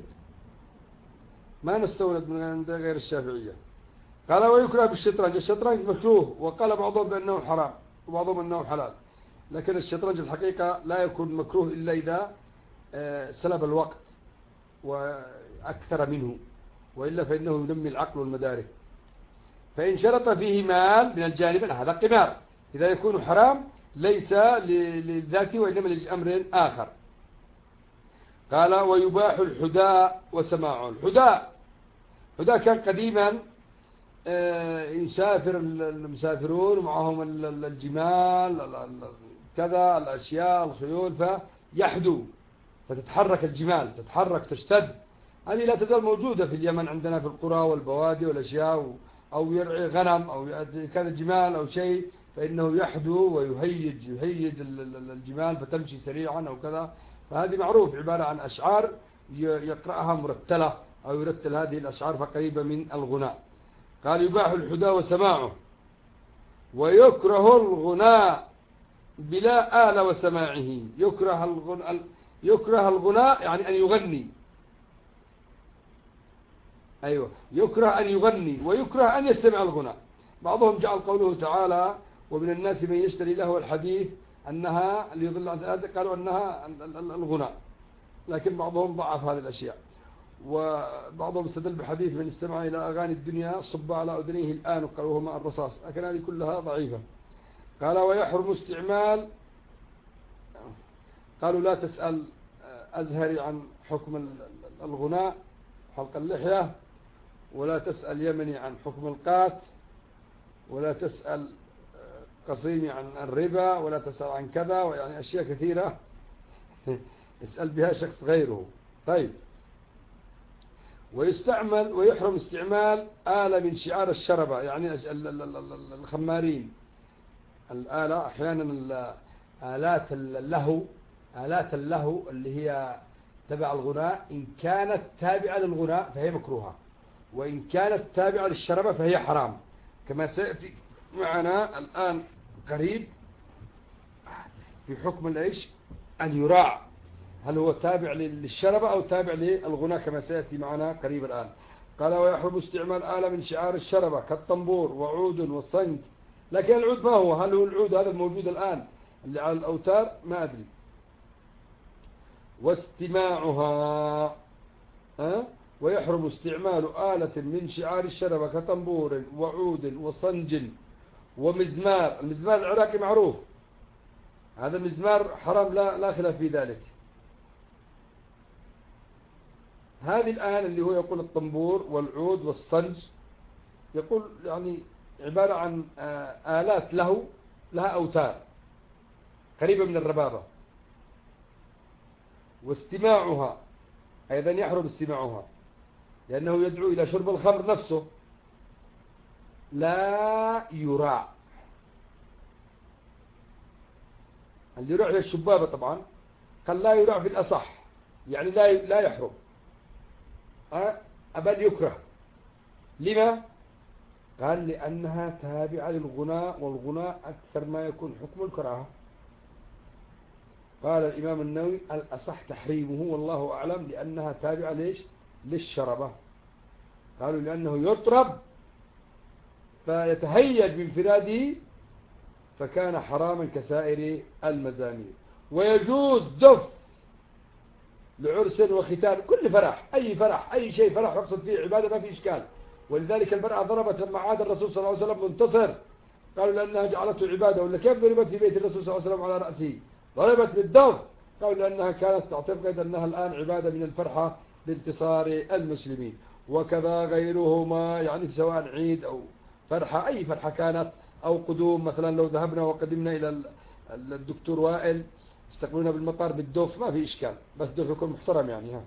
A: ما نستورد من عند غير الشافعية. قال ويكره بالشطرنج. الشطرنج مكروه، وقال بعضهم بأنه حرام وبعضهم أنه حلال، لكن الشطرنج الحقيقة لا يكون مكروه إلا إذا سلب الوقت وأكثر منه، وإلا فإنه ينمي العقل والمدارك. فإن شرط فيه مال من الجانب هذا قمار. إذا يكون حرام ليس لذاته وإنما لأمر آخر. قال ويباح الحداء وسماعه. الحداء كان قديما يسافر المسافرون ومعهم الجمال كذا الأشياء الخيول فيحدو، فتتحرك الجمال تتحرك تشتد. هذه لا تزال موجودة في اليمن عندنا في القرى والبوادي والأشياء، أو يرعي غنم أو كذا جمال أو شيء فإنه يحدو ويهيج الجمال فتمشي سريعا أو كذا. فهذه معروف عبارة عن أشعار يقرأها مرتلة أو يرتل هذه الأشعار فقريبة من الغناء. قال يباح الحدى وسماعه. ويكره الغناء بلا آلة وسماعه. يكره الغناء يعني أن يغني. أيوة يكره أن يغني ويكره أن يستمع الغناء. بعضهم جعل قوله تعالى ومن الناس من يشتري له الحديث أنها ليضل عن ذلك، قالوا أنها الغناء، لكن بعضهم ضعف هذه الأشياء. وبعضهم استدل بحديث من استمع إلى أغاني الدنيا صب على أذنيه الآن وقالوا ماء الرصاص، لكن هذه كلها ضعيفة. قال ويحرم استعمال. قالوا لا تسأل أزهري عن حكم الغناء حلق اللحية، ولا تسأل يمني عن حكم القات، ولا تسأل قصيمي عن الربا، ولا تسأل عن كذا، ويعني أشياء كثيرة يسأل بها شخص غيره. طيب ويحرم استعمال آلة من شعار الشربة يعني الخمارين الآلة أحيانا آلات اللهو اللي هي تبع الغناء إن كانت تابعة للغناء فهي مكروهة، وإن كانت تابعة للشربة فهي حرام، كما سيأتي معنا الآن قريب في حكم العيش أن يراع هل هو تابع للشربة أو تابع للغناء كما سيأتي معنا قريب الآن. قال ويحرم استعمال آلة من شعار الشربة كالطنبور وعود والصنج. لكن العود ما هو؟ هل هو العود هذا الموجود الآن اللي على الأوتار؟ ما أدري. واستماعها ويحرم استعمال آلة من شعار الشربة كطنبور وعود وصنج ومزمار. المزمار العراقي معروف، هذا المزمار حرام لا خلاف في ذلك. هذه الآن اللي هو يقول الطنبور والعود والصنج، يقول يعني عبارة عن آلات له لها أوتار قريبة من الربابة. واستماعها أيضا يحرم استماعها لأنه يدعو إلى شرب الخمر نفسه، لا يراع. اللي يراع هي الشبابة طبعا، قال لا يراع في الأصح، يعني لا يحرم، بل يكره. لما؟ قال لأنها تابعة للغناء، والغناء أكثر ما يكون حكم الكراهة. قال الإمام النووي الأصح تحريمه والله أعلم، لأنها تابعة ليش؟ للشربة. قالوا لأنه يطرب فيتهيج بانفراده فكان حراما كسائر المزامير. ويجوز دف لعرس وختان، كل فرح، أي شيء فرح يقصد فيه عبادة ما في إشكال. ولذلك المرأة ضربت لما عاد الرسول صلى الله عليه وسلم منتصر، قالوا لأنها جعلته عبادة. ولا كيف ضربت في بيت الرسول صلى الله عليه وسلم على رأسه؟ ضربت بالدف، قالوا لأنها كانت تعتقد أنها الآن عبادة من الفرحة لانتصار المسلمين. وكذا غيرهما، يعني سواء عيد أو فرحة، أي فرحة كانت، أو قدوم مثلا لو ذهبنا وقدمنا إلى الدكتور وائل استقبلنا بالمطار بالدف ما في إشكال، بس دف يكون محترم يعني.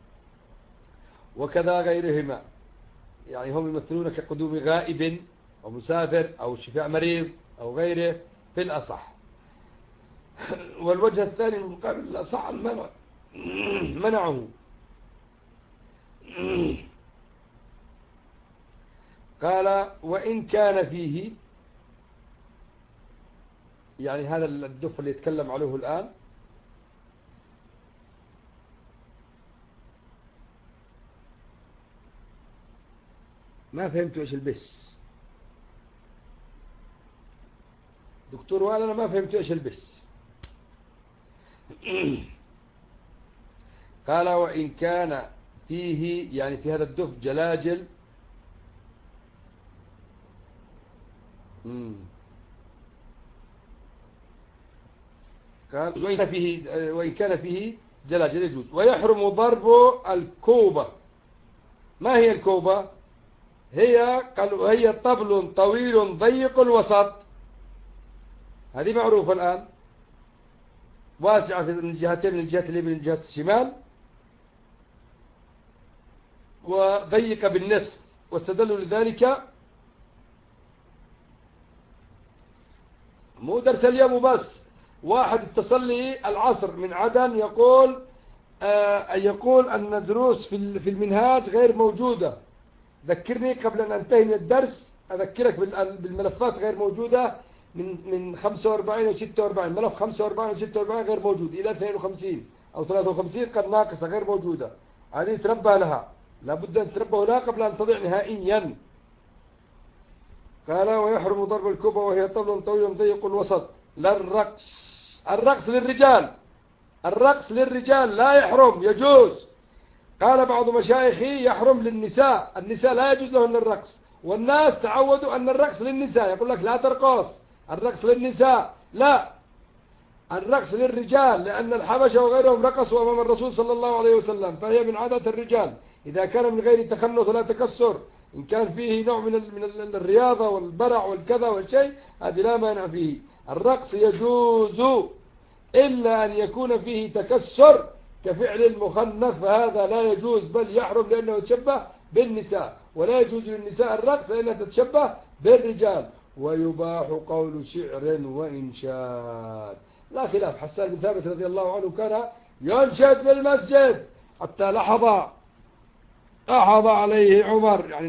A: وكذا غيرهما، يعني هم يمثلون كقدوم غائب أو مسافر أو شفاء مريض أو غيره في الأصح. والوجه الثاني المقابل الأصح المنع منعه. قال وإن كان فيه، يعني هذا الدف اللي يتكلم عليه الآن ما فهمتوا إيش البس دكتور وائل، أنا ما فهمتوا إيش البس. قال وإن كان فيه، يعني في هذا الدف جلاجل قال وإن كان فيه جلاجل يجوز. ويحرم ضرب الكوبة. ما هي الكوبة؟ هي طبل طويل ضيق الوسط، هذه معروفة الآن، واسعة من الجهتين، من الجهة اليمين من الجهة الشمال، وضيقة بالنصف. واستدلوا لذلك مو درس اليوم بس، واحد اتصل لي العصر من عدن يقول أن دروس في المنهاج غير موجودة. ذكرني قبل أن أنتهي من الدرس، أذكرك بالملفات غير موجودة من 45 و 46. ملف 45 و 46 غير موجود، إلى 52 أو 53 قد ناقصة غير موجودة. هذه تربى لها، لابد أن تربى لها قبل أن تضيع نهائيا. قال ويحرم ضرب الكوبة وهي طبل طويل ضيق الوسط للرقص. الرقص للرجال، الرقص للرجال لا يحرم، يجوز. قال بعض مشايخي يحرم للنساء، النساء لا يجوز لهن الرقص، والناس تعودوا أن الرقص للنساء، يقول لك لا ترقص، الرقص للنساء، لا، الرقص للرجال، لأن الحبشة وغيرهم رقصوا أمام الرسول صلى الله عليه وسلم، فهي من عادة الرجال إذا كان من غير تخنث ولا تكسر. إن كان فيه نوع من الرياضة والبرع والكذا والشيء، هذه لا مانع فيه. الرقص يجوز إلا أن يكون فيه تكسر كفعل المخنث، فهذا لا يجوز بل يحرم لأنه يتشبه بالنساء. ولا يجوز للنساء الرقص لأنها تتشبه بالرجال. ويباح قول شعر وإنشاد. لا خلاف، حسان بن ثابت رضي الله عنه كان ينشد بالمسجد حتى لاحظ عليه عمر، يعني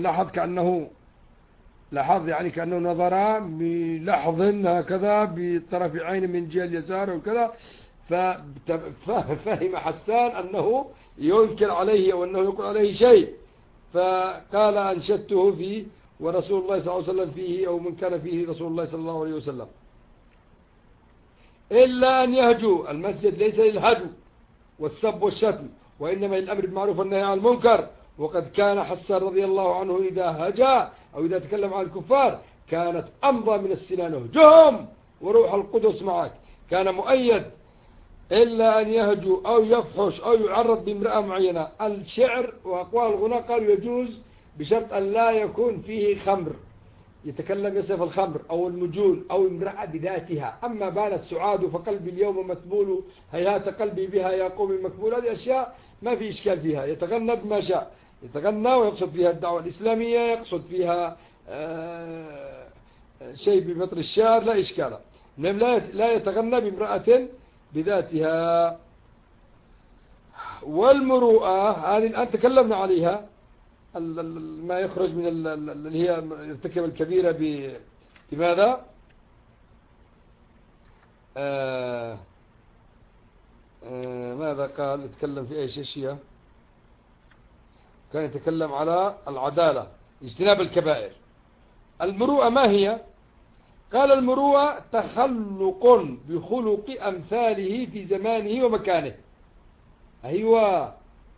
A: لاحظ يعني كأنه نظر بلحظ هكذا بطرف عين من جهة اليسار وكذا، ففهم حسان أنه ينكر عليه أو أنه يقول عليه شيء، فقال أنشدته فيه ورسول الله صلى الله عليه وسلم فيه، أو من كان فيه رسول الله صلى الله عليه وسلم. إلا أن يهجوا، المسجد ليس للهجو والسب والشتم، وإنما للأمر بالمعروف والنهي عن المنكر. وقد كان حسان رضي الله عنه إذا هجا أو إذا تكلم عن الكفار كانت أمضى من السنان هجهم وروح القدس معك، كان مؤيد. إلا أن يهجو أو يفحش أو يعرض بامرأة معينة. الشعر وأقوال الغناء قالوا يجوز بشرط أن لا يكون فيه خمر، يتكلم يصف الخمر أو المجون أو امرأة بذاتها. أما بانت سعاد فقلبي اليوم متبول، هيهات قلبي بها يا قوم المكبول، هذه أشياء ما في إشكال فيها، يتغنى بما شاء، يتغنى ويقصد فيها الدعوة الإسلامية، يقصد فيها شيء بمطر الشعر، لا إشكال. لا يتغنى بامرأة بذاتها. والمروءة هذه الآن تكلمنا عليها، ما يخرج من اللي هي ارتكب الكبيرة بماذا؟ ماذا قال؟ يتكلم في أي شيء، كان يتكلم على العدالة، اجتناب الكبائر. المروءة ما هي؟ قال المروءة تخلق بخلق أمثاله في زمانه ومكانه. أيوة،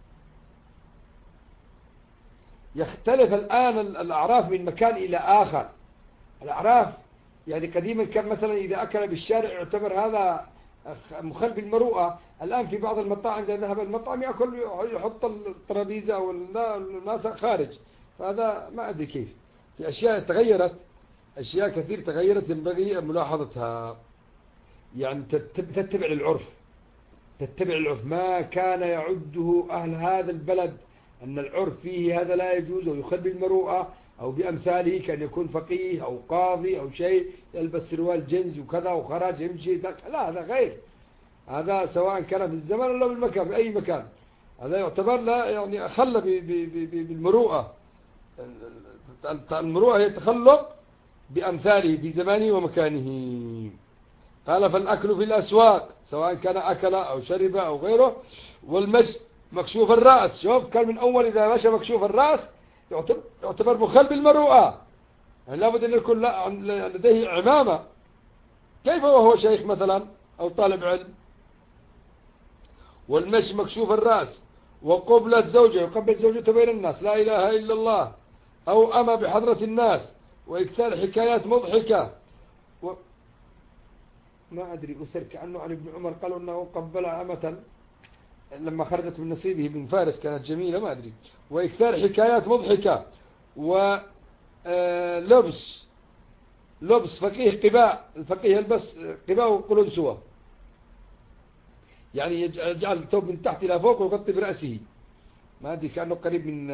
A: يختلف الآن الأعراف من مكان إلى آخر. الأعراف يعني قديما كان مثلا إذا أكل بالشارع يعتبر هذا مخل بالمروءة. الآن في بعض المطاعم إذا ذهب المطعم يأكل يحط الترابيزة والناس خارج، فهذا ما أدري كيف. في أشياء تغيرت، أشياء كثير تغيرت ينبغي ملاحظتها. يعني تتبع العرف، ما كان يعده أهل هذا البلد أن العرف فيه هذا لا يجوز ويخل بالمروءة أو بأمثاله، كان يكون فقيه أو قاضي أو شيء يلبس سروال جينز وكذا وخراج يمشي، لا هذا غير، هذا سواء كان في الزمن ولا بالمكان، في أي مكان هذا يعتبر لا يعني أخل بالمروءة. المروءة هي التخلق بأمثاله في زمانه ومكانه. قال فالأكل في الأسواق سواء كان أكل أو شرب أو غيره، والمشي مكشوف الرأس. شوف كان من أول إذا مشى مكشوف الرأس يعتبر مخل بالمروءة، يعني لابد أن يكون لديه عمامة، كيف وهو شيخ مثلا أو طالب علم. والمشي مكشوف الرأس، وقبلة زوجه يقبل زوجته بين الناس، لا إله إلا الله، أو أما بحضرة الناس، وإكثار حكايات مضحكة ما أدري أثر كأنه عن ابن عمر قالوا أنه قبل أمة لما خرجت من نصيبه من فارس كانت جميلة ما أدري، وإكثار حكايات مضحكة، لبس فقيه قباء، الفقيه يلبس قباء وقلنسوة، يعني يجعل الثوب من تحت إلى فوق ويغطي برأسه، ما أدري كأنه قريب من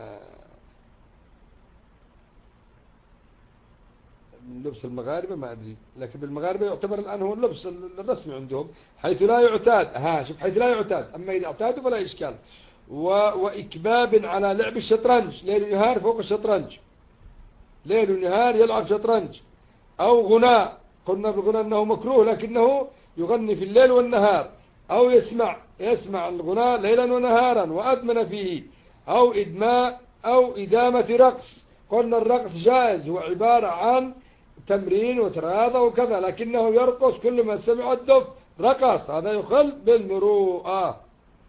A: لبس المغاربة ما أدري، لكن بالمغاربة يعتبر الآن هو اللبس الرسمي عندهم حيث لا يعتاد. شوف حيث لا يعتاد، أما إذا اعتادوا فلا إشكال. وإكباب على لعب الشطرنج، ليل ونهار فوق الشطرنج، ليل ونهار يلعب شطرنج. أو غناء، قلنا بالغناء أنه مكروه لكنه يغني في الليل والنهار، أو يسمع الغناء ليلا ونهارا وأدمن فيه. أو إدماء أو إدامة رقص، قلنا الرقص جائز، هو عبارة عن تمرين وتراضى وكذا، لكنه يرقص كل ما سمع الدف رقص، هذا يخل بالمروءة.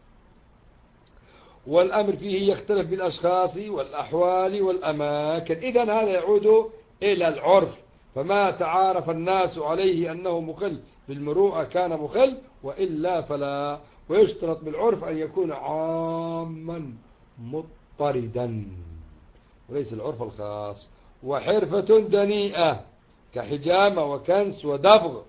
A: والأمر فيه يختلف بالأشخاص والأحوال والأماكن، إذن هذا يعود إلى العرف، فما تعارف الناس عليه أنه مخل بالمروءة كان مخل، وإلا فلا. ويشترط بالعرف أن يكون عاما مضطردا وليس العرف الخاص. وحرفة دنيئة كحجامة وكنس ودبغ،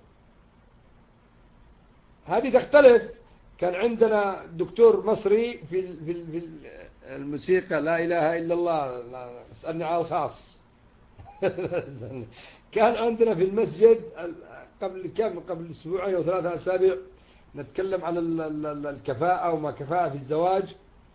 A: هذه تختلف. كان عندنا دكتور مصري في الموسيقى، لا إله إلا الله، اسألني على الخاص كان عندنا في المسجد قبل أسبوعين أو 3 أسابيع نتكلم عن الكفاءة وما كفاءة في الزواج،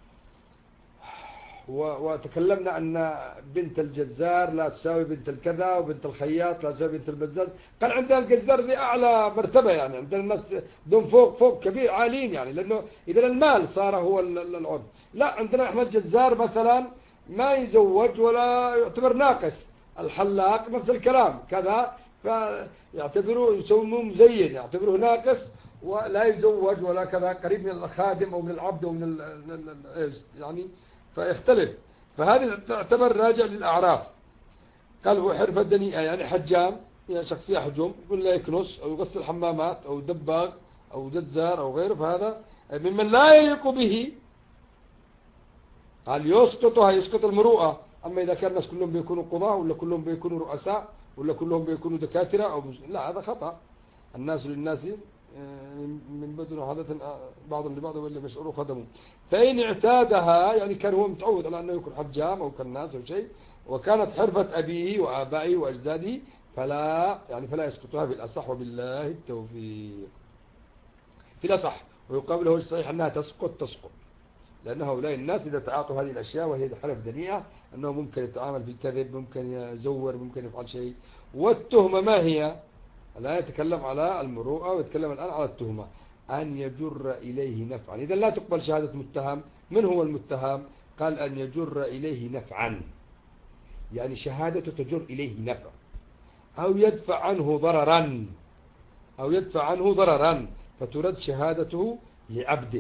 A: وتكلمنا أن بنت الجزار لا تساوي بنت الكذا، وبنت الخياط لا تساوي بنت البزاز. قال عندنا الجزار ذي أعلى مرتبة، يعني عندنا الناس دون فوق كبير عالين، يعني لأنه إذا المال صار هو العرض. لا، عندنا إحنا الجزار مثلا ما يزوج ولا يعتبر ناقص، الحلاق نفس الكلام كذا، فيعتبروه يسموه مزين، يعتبروه ناقص ولا يزوج ولا كذا، قريب من الخادم أو من العبد أو من يعني فيختلف. فهذه تعتبر راجع للأعراف. قال هو حرفة دنيئة، يعني حجام، يعني شخص يحجم، يقول لا يكنس أو يغسل حمامات أو دباغ أو جزار أو غيره، فهذا ممن لا يليق به. قال يسقط المروءة. أما إذا كان الناس كلهم بيكونوا قضاة، ولا كلهم بيكونوا رؤساء، ولا كلهم بيكونوا دكاترة لا، هذا خطأ. الناس للناس من بدن وحدث بعض لبعض، ولا مشعور خدمه. فإن اعتادها، يعني كان هو متعود على أنه يكون حجام أو كالناس أو شيء، وكانت حرفة أبيه وآبائه وأجداده، فلا يسقطها في الأصح، وبالله التوفيق في الأصح. ويقابله الصحيح أنها تسقط، لأن هؤلاء الناس إذا تعاطوا هذه الأشياء وهي حرف دنيئة، أنه ممكن يتعامل في الكذب، ممكن يزور، ممكن يفعل شيء. والتهمة ما هي؟ لا يتكلم على المروءة، ويتكلم الآن على التهمة، أن يجر إليه نفعا. إذا لا تقبل شهادة متهم. من هو المتهم؟ قال أن يجر إليه نفعا، يعني شهادته تجر إليه نفع، أو يدفع عنه ضررا، فترد شهادته لعبده.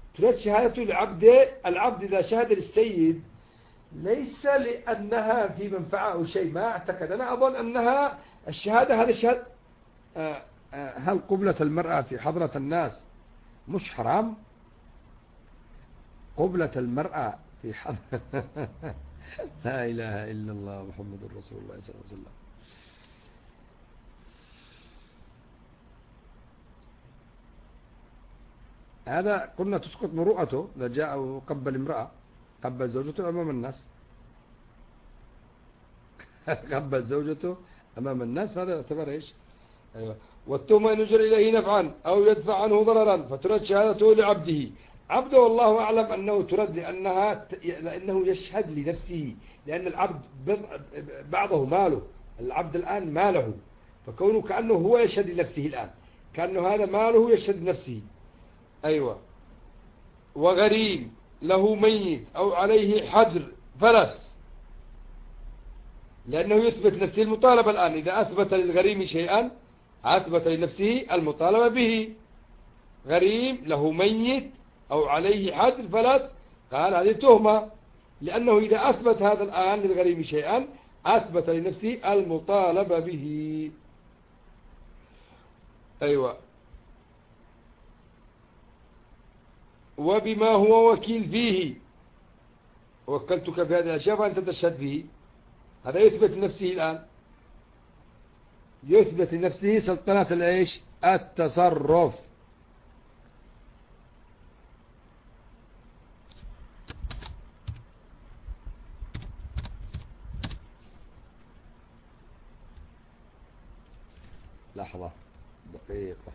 A: العبد إذا شهد للسيد ليس لأنها في منفعة أو شيء، ما أعتقد، أنا أظن أنها الشهادة، هذا الشهادة. هل قبلة المرأة في حضرة الناس مش حرام؟ قبلة المرأة في حضرة لا إله إلا الله محمد رسول الله صلى الله عليه وسلم. هذا قلنا تسقط مروءته إذا جاء وقبل امرأة، قبل زوجته أمام الناس قبل زوجته أمام الناس، هذا يعتبر إيش؟ أيوة. والتهمة أن يجر إليه نفعا أو يدفع عنه ضررا، فترد شهادته لعبده. عبده والله أعلم أنه ترد لأنه يشهد لنفسه، لأن العبد بعضه ماله، العبد الآن ماله، فكونه كأنه هو يشهد لنفسه الآن، كأنه هذا ماله يشهد لنفسه. أيوة. وغريم له ميت أو عليه حجر فلس، لأنه يثبت نفسه المطالبة الآن. إذا أثبت للغريم شيئا أثبت لنفسه المطالبة به. غريم له ميت أو عليه حجر فلس، قال هذه تهمة، لأنه إذا أثبت هذا الآن للغريم شيئا أثبت لنفسه المطالبة به. أيوة. وبما هو وكيل فيه، وكلتك في هذه الأشياء فأنت تشهد فيه. هذا يثبت لنفسه الآن، يثبت لنفسه سلطنة الإيش؟ التصرف. لحظة دقيقة.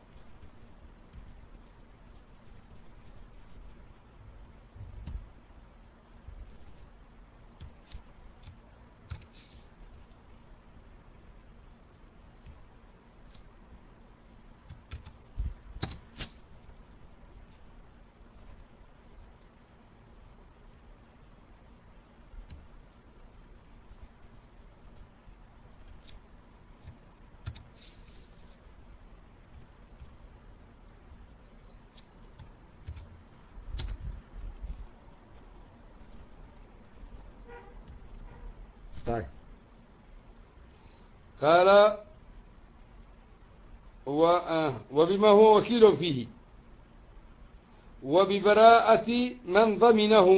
A: طيب. قال وبما هو وكيل فيه، وببراءة من ضمنه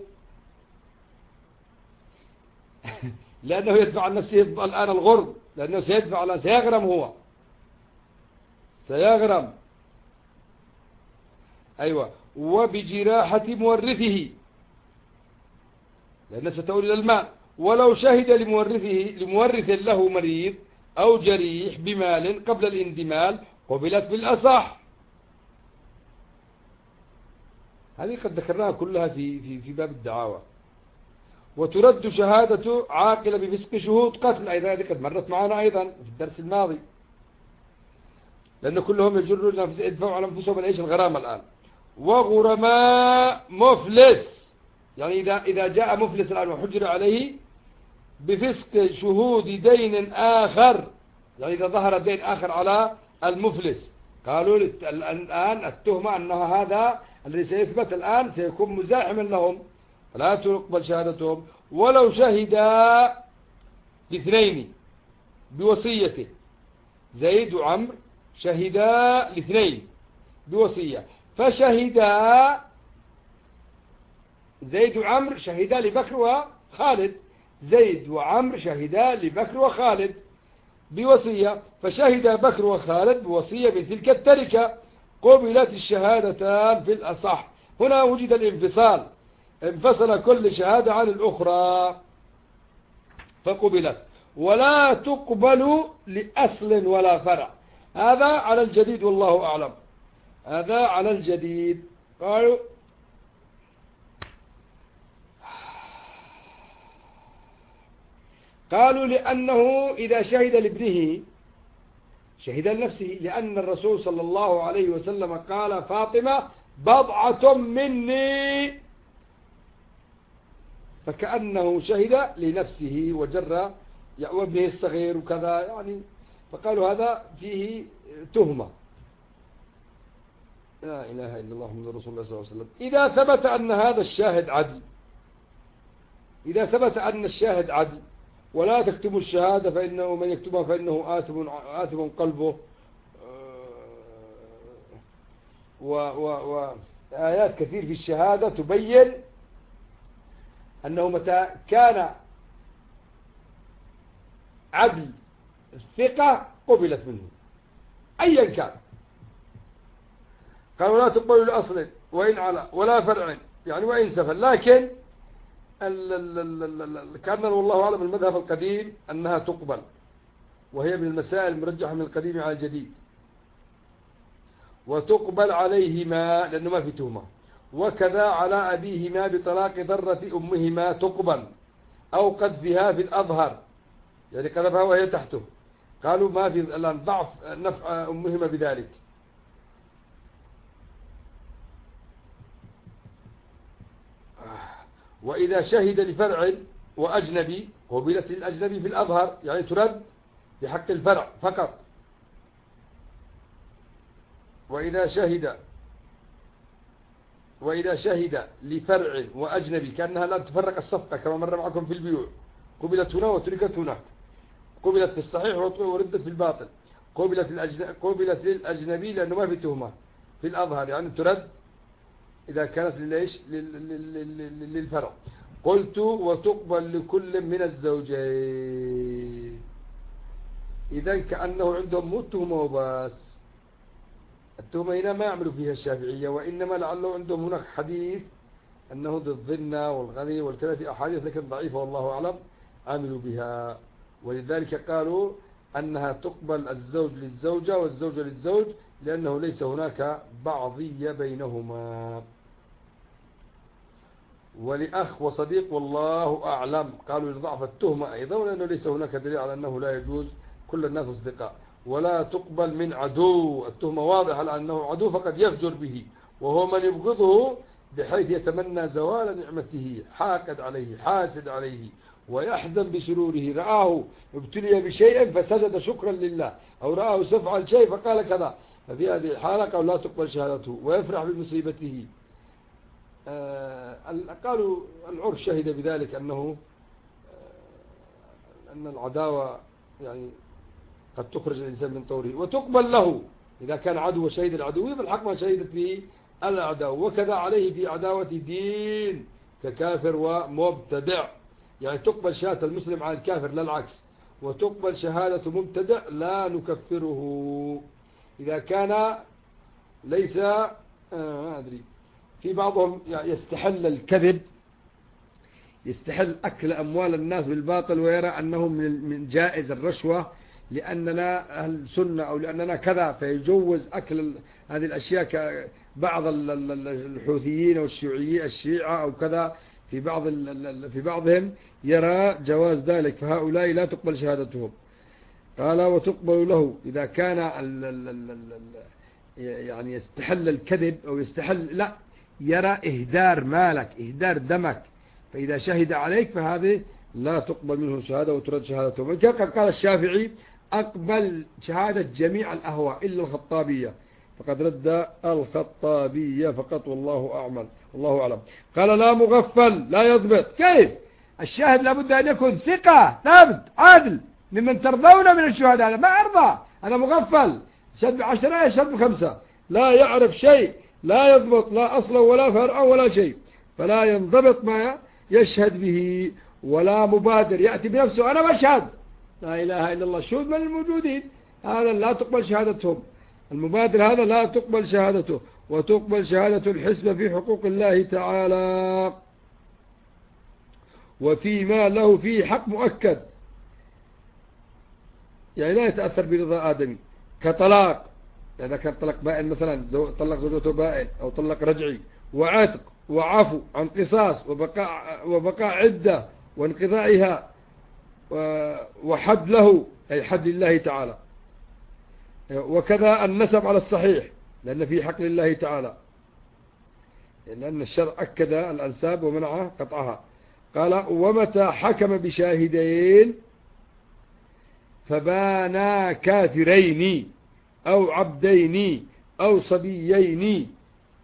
A: لأنه يدفع عن نفسه الآن الغرم، لأنه سيغرم، هو سيغرم. أيوة. وبجراحة مورثه، لأنه ستؤول إلى المال. ولو شهد لمورث له مريض أو جريح بمال قبل الاندمال قبلت بالأصح. هذه قد ذكرناها كلها في باب الدعاوى. وترد شهادة عاقل بفسق شهود قتل، أيضا هذه قد مرت معنا أيضا في الدرس الماضي، لأن كلهم يجروا يدفعوا على أنفسهم العيش الغرامة الآن. وغرماء مفلس، يعني إذا جاء مفلس الآن وحجر عليه بفسق شهود دين آخر، يعني إذا ظهر دين آخر على المفلس، قالوا الآن التهمة أن هذا الذي سيثبت الآن سيكون مزاحما لهم، فلا تقبل شهادتهم. ولو شهد لاثنين بوصية، زيد وعمر شهدا لاثنين بوصية، فشهدا زيد وعمر شهدا لبكر وخالد، زيد وعمر شهدا لبكر وخالد بوصية، فشهد بكر وخالد بوصية بتلك التركة، قبلت الشهادتان في الأصح. هنا وجد الانفصال، انفصل كل شهادة عن الأخرى فقبلت، ولا تقبل لأصل ولا فرع. هذا على الجديد والله أعلم، هذا على الجديد. قالوا لأنه إذا شهد لابنه شهد لنفسه، لأن الرسول صلى الله عليه وسلم قال فاطمة بضعة مني، فكأنه شهد لنفسه وجر وابنه الصغير وكذا، يعني فقالوا هذا فيه تهمة. لا إله إلا الله محمد رسول الله صلى الله عليه وسلم. إذا ثبت أن هذا الشاهد عدل، إذا ثبت أن الشاهد عدل، ولا تكتموا الشهادة فإنه من يكتبها فإنه آثم قلبه، وآيات كثير في الشهادة تبين أنه متى كان عدل الثقة قبلت منه أيا كان. قالوا لا تقبل لأصل وإن على ولا فرع، يعني وإن سفل، لكن كان والله أعلم المذهب القديم أنها تقبل، وهي من المسائل المرجحة من القديم على الجديد. وتقبل عليهما لأنه ما في تهمة، وكذا على أبيهما بطلاق ضرة أمهما تقبل، أو قذفها في الأظهر، يعني قذفها وهي تحته. قالوا ما في الآن ضعف نفع أمهما بذلك. وإذا شهد لفرع وأجنبي قبلت للأجنبي في الأظهر، يعني ترد بحق الفرع فقط. وإذا شهد لفرع وأجنبي كأنها لا تفرق الصفقة كما مر معكم في البيوع، قبلت هنا وتركت هناك، قبلت في الصحيح وردت في الباطل. قبلت للأجنبي لأنه ما في تهمة في الأظهر، يعني ترد إذا كانت للفرع. قلت وتقبل لكل من الزوجين. إذا كأنه عندهم مو التهمة وبس، التهمة هنا ما يعملوا فيها الشافعية، وإنما لعله عندهم هناك حديث أنه ضد الظنة والغني والثلاث أحاديث لكن ضعيفة والله أعلم عملوا بها، ولذلك قالوا أنها تقبل الزوج للزوجة والزوجة للزوج، لأنه ليس هناك بعضية بينهما. ولأخ وصديق والله أعلم، قالوا لضعف التهمة أيضا، ولأنه ليس هناك دليل على أنه لا يجوز كل الناس أصدقاء. ولا تقبل من عدو، التهمة واضحة على أنه عدو فقد يفجر به، وهو من يبغضه بحيث يتمنى زوال نعمته، حاقد عليه حاسد عليه ويحزن بسروره، رآه ابتلي بشيء فسجد شكرا لله، أو رآه سفعل شيء فقال كذا، ففي هذه الحالة قالوا لا تقبل شهادته ويفرح بمصيبته. قالوا العرف شهد بذلك أن العداوة يعني قد تخرج الإنسان من طوره. وتقبل له إذا كان عدو وشهد العدو فالحق ما شهدت به الأعداء، وكذا عليه في عداوة دين ككافر ومبتدع، يعني تقبل شهادة المسلم على الكافر لا العكس، وتقبل شهادة مبتدع لا نكفره إذا كان ليس ما أدري. في بعضهم يستحل الكذب يستحل أكل أموال الناس بالباطل ويرى أنه من جائز الرشوة لأننا أهل سنة أو لأننا كذا، فيجوز أكل هذه الأشياء. كبعض الحوثيين أو الشيعة أو كذا في بعضهم يرى جواز ذلك، فهؤلاء لا تقبل شهادتهم. قال وتقبل له إذا كان يعني يستحل الكذب أو يستحل لا يرى إهدار مالك إهدار دمك، فإذا شهد عليك فهذه لا تقبل منه شهادة وترد شهادته. قال الشافعي أقبل شهادة جميع الأهواء إلا الخطابية، فقد رد الخطابية فقط والله أعلم. قال لا مغفل لا يضبط. كيف الشاهد لابد أن يكون ثقة ثابت عادل ممن ترضون من الشهداء؟ هذا ما أرضى، هذا مغفل شهد ب10 يشهد ب5 لا يعرف شيء، لا يضبط لا أصلا ولا فرعا ولا شيء، فلا ينضبط ما يشهد به، ولا مبادر يأتي بنفسه أنا بشهد لا إله إلا الله شهود من الموجودين، هذا لا تقبل شهادتهم. المبادر هذا لا تقبل شهادته. وتقبل شهادة الحسبة في حقوق الله تعالى وفيما له فيه حق مؤكد، يعني لا يتأثر برضا آدمي، كطلاق إذا كان طلق بائن مثلا، طلق زوجته بائن أو طلق رجعي، وعتق وعفو عن قصاص وبقاء عدة وانقضائها، وحد له أي حد لله تعالى. وكذا النسب على الصحيح لأن فيه حق لله تعالى، لأن الشرع أكد الأنساب ومنع قطعها. قال ومتى حكم بشاهدين فبانا كافرين أو عبدين أو صبيين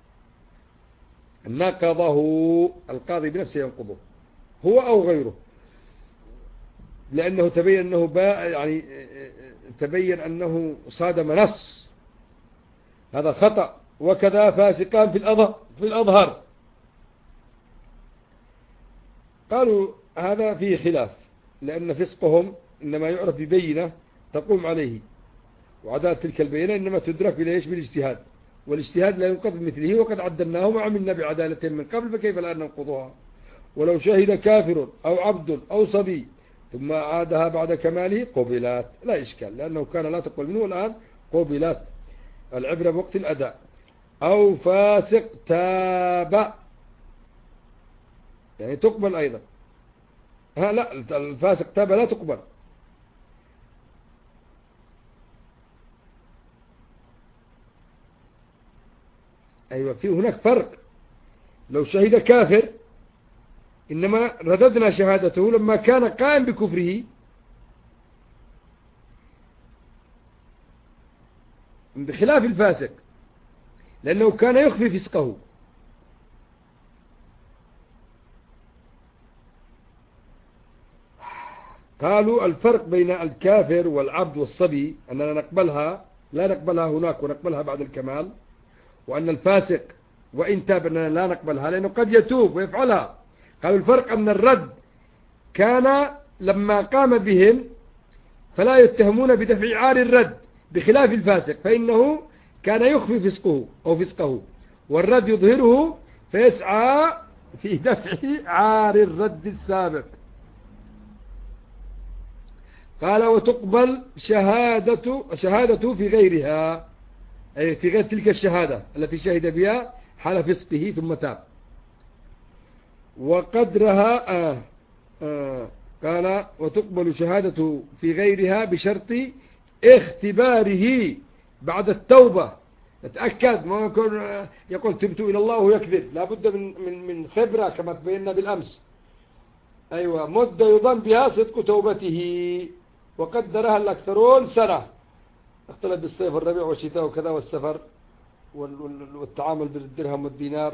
A: نقضه القاضي بنفسه، ينقضه هو أو غيره، لأنه تبين أنه يعني تبين أنه صادم نص، هذا خطأ. وكذا فاسقان في الأظهر. قالوا هذا فيه خلاف، لأن فسقهم إنما يعرف ببينة تقوم عليه، وعدالة تلك البينة إنما تدرك بالاجتهاد، والاجتهاد لا ينقض بمثله، وقد عدلناه وعملنا بعدالة من قبل فكيف لا ننقضها. ولو شهد كافر أو عبد أو صبي ثم عادها بعد كماله قبلات لا إشكال، لأنه كان لا تقبل منه الآن قبلات، العبرة بوقت الأداء. أو فاسق تاب يعني تقبل أيضا. لا الفاسق تاب لا تقبل. أيوة في هناك فرق. لو شهد كافر إنما رددنا شهادته لما كان قائم بكفره، بخلاف الفاسق لأنه كان يخفي فسقه. قالوا الفرق بين الكافر والعبد والصبي أننا نقبلها لا نقبلها هناك ونقبلها بعد الكمال، وأن الفاسق وإن تاب أننا لا نقبلها لأنه قد يتوب ويفعلها. قالوا الفرق أن الرد كان لما قام بهم فلا يتهمون بدفع عار الرد، بخلاف الفاسق فإنه كان يخفي فسقه والرد يظهره فيسعى في دفع عار الرد السابق. قال وتقبل شهادته في غيرها، أي في غير تلك الشهادة التي شهد بها حال فسقه ثم تاب وقدرها. قال وتقبل شهادته في غيرها بشرط اختباره بعد التوبة. نتأكد ما يكون يقول تبت إلى الله ويكذب، لا بد من خبرة كما تبينا بالأمس. أيوة مدة يظن بها صدق توبته، وقدرها الأكثرون سنة، اختلف بالصيف والربيع والشتاء وكذا والسفر والتعامل بالدرهم والدينار.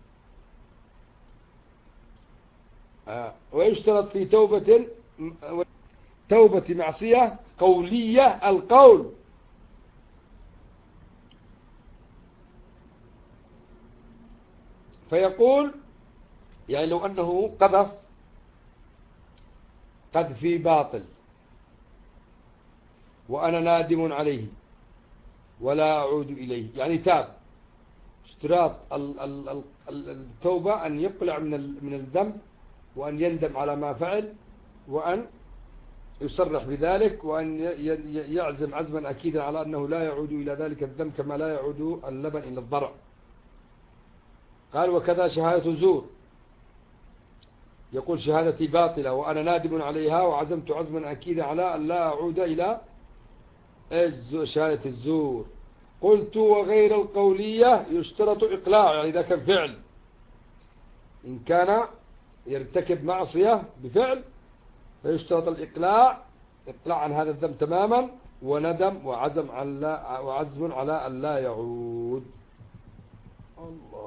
A: ويشترط في توبة معصية قولية القول، فيقول يعني لو أنه قذف في باطل وأنا نادم عليه ولا أعود إليه، يعني تاب. اشتراط التوبة أن يقلع من الذنب وأن يندم على ما فعل، وأن يصرح بذلك، وأن يعزم عزما أكيدا على أنه لا يعود إلى ذلك الذنب كما لا يعود اللبن إلى الضرع. قال وكذا شهادة زور، يقول شهادتي باطلة وأنا نادم عليها وعزمت عزما أكيدا على أن لا أعود إلى شهادة الزور. قلت وغير القولية يشترط إقلاع، يعني إذا كان فعل، إن كان يرتكب معصية بفعل فيشترط الإقلاع، إقلاع عن هذا الذنب تماما، وندم وعزم على أن لا يعود. الله.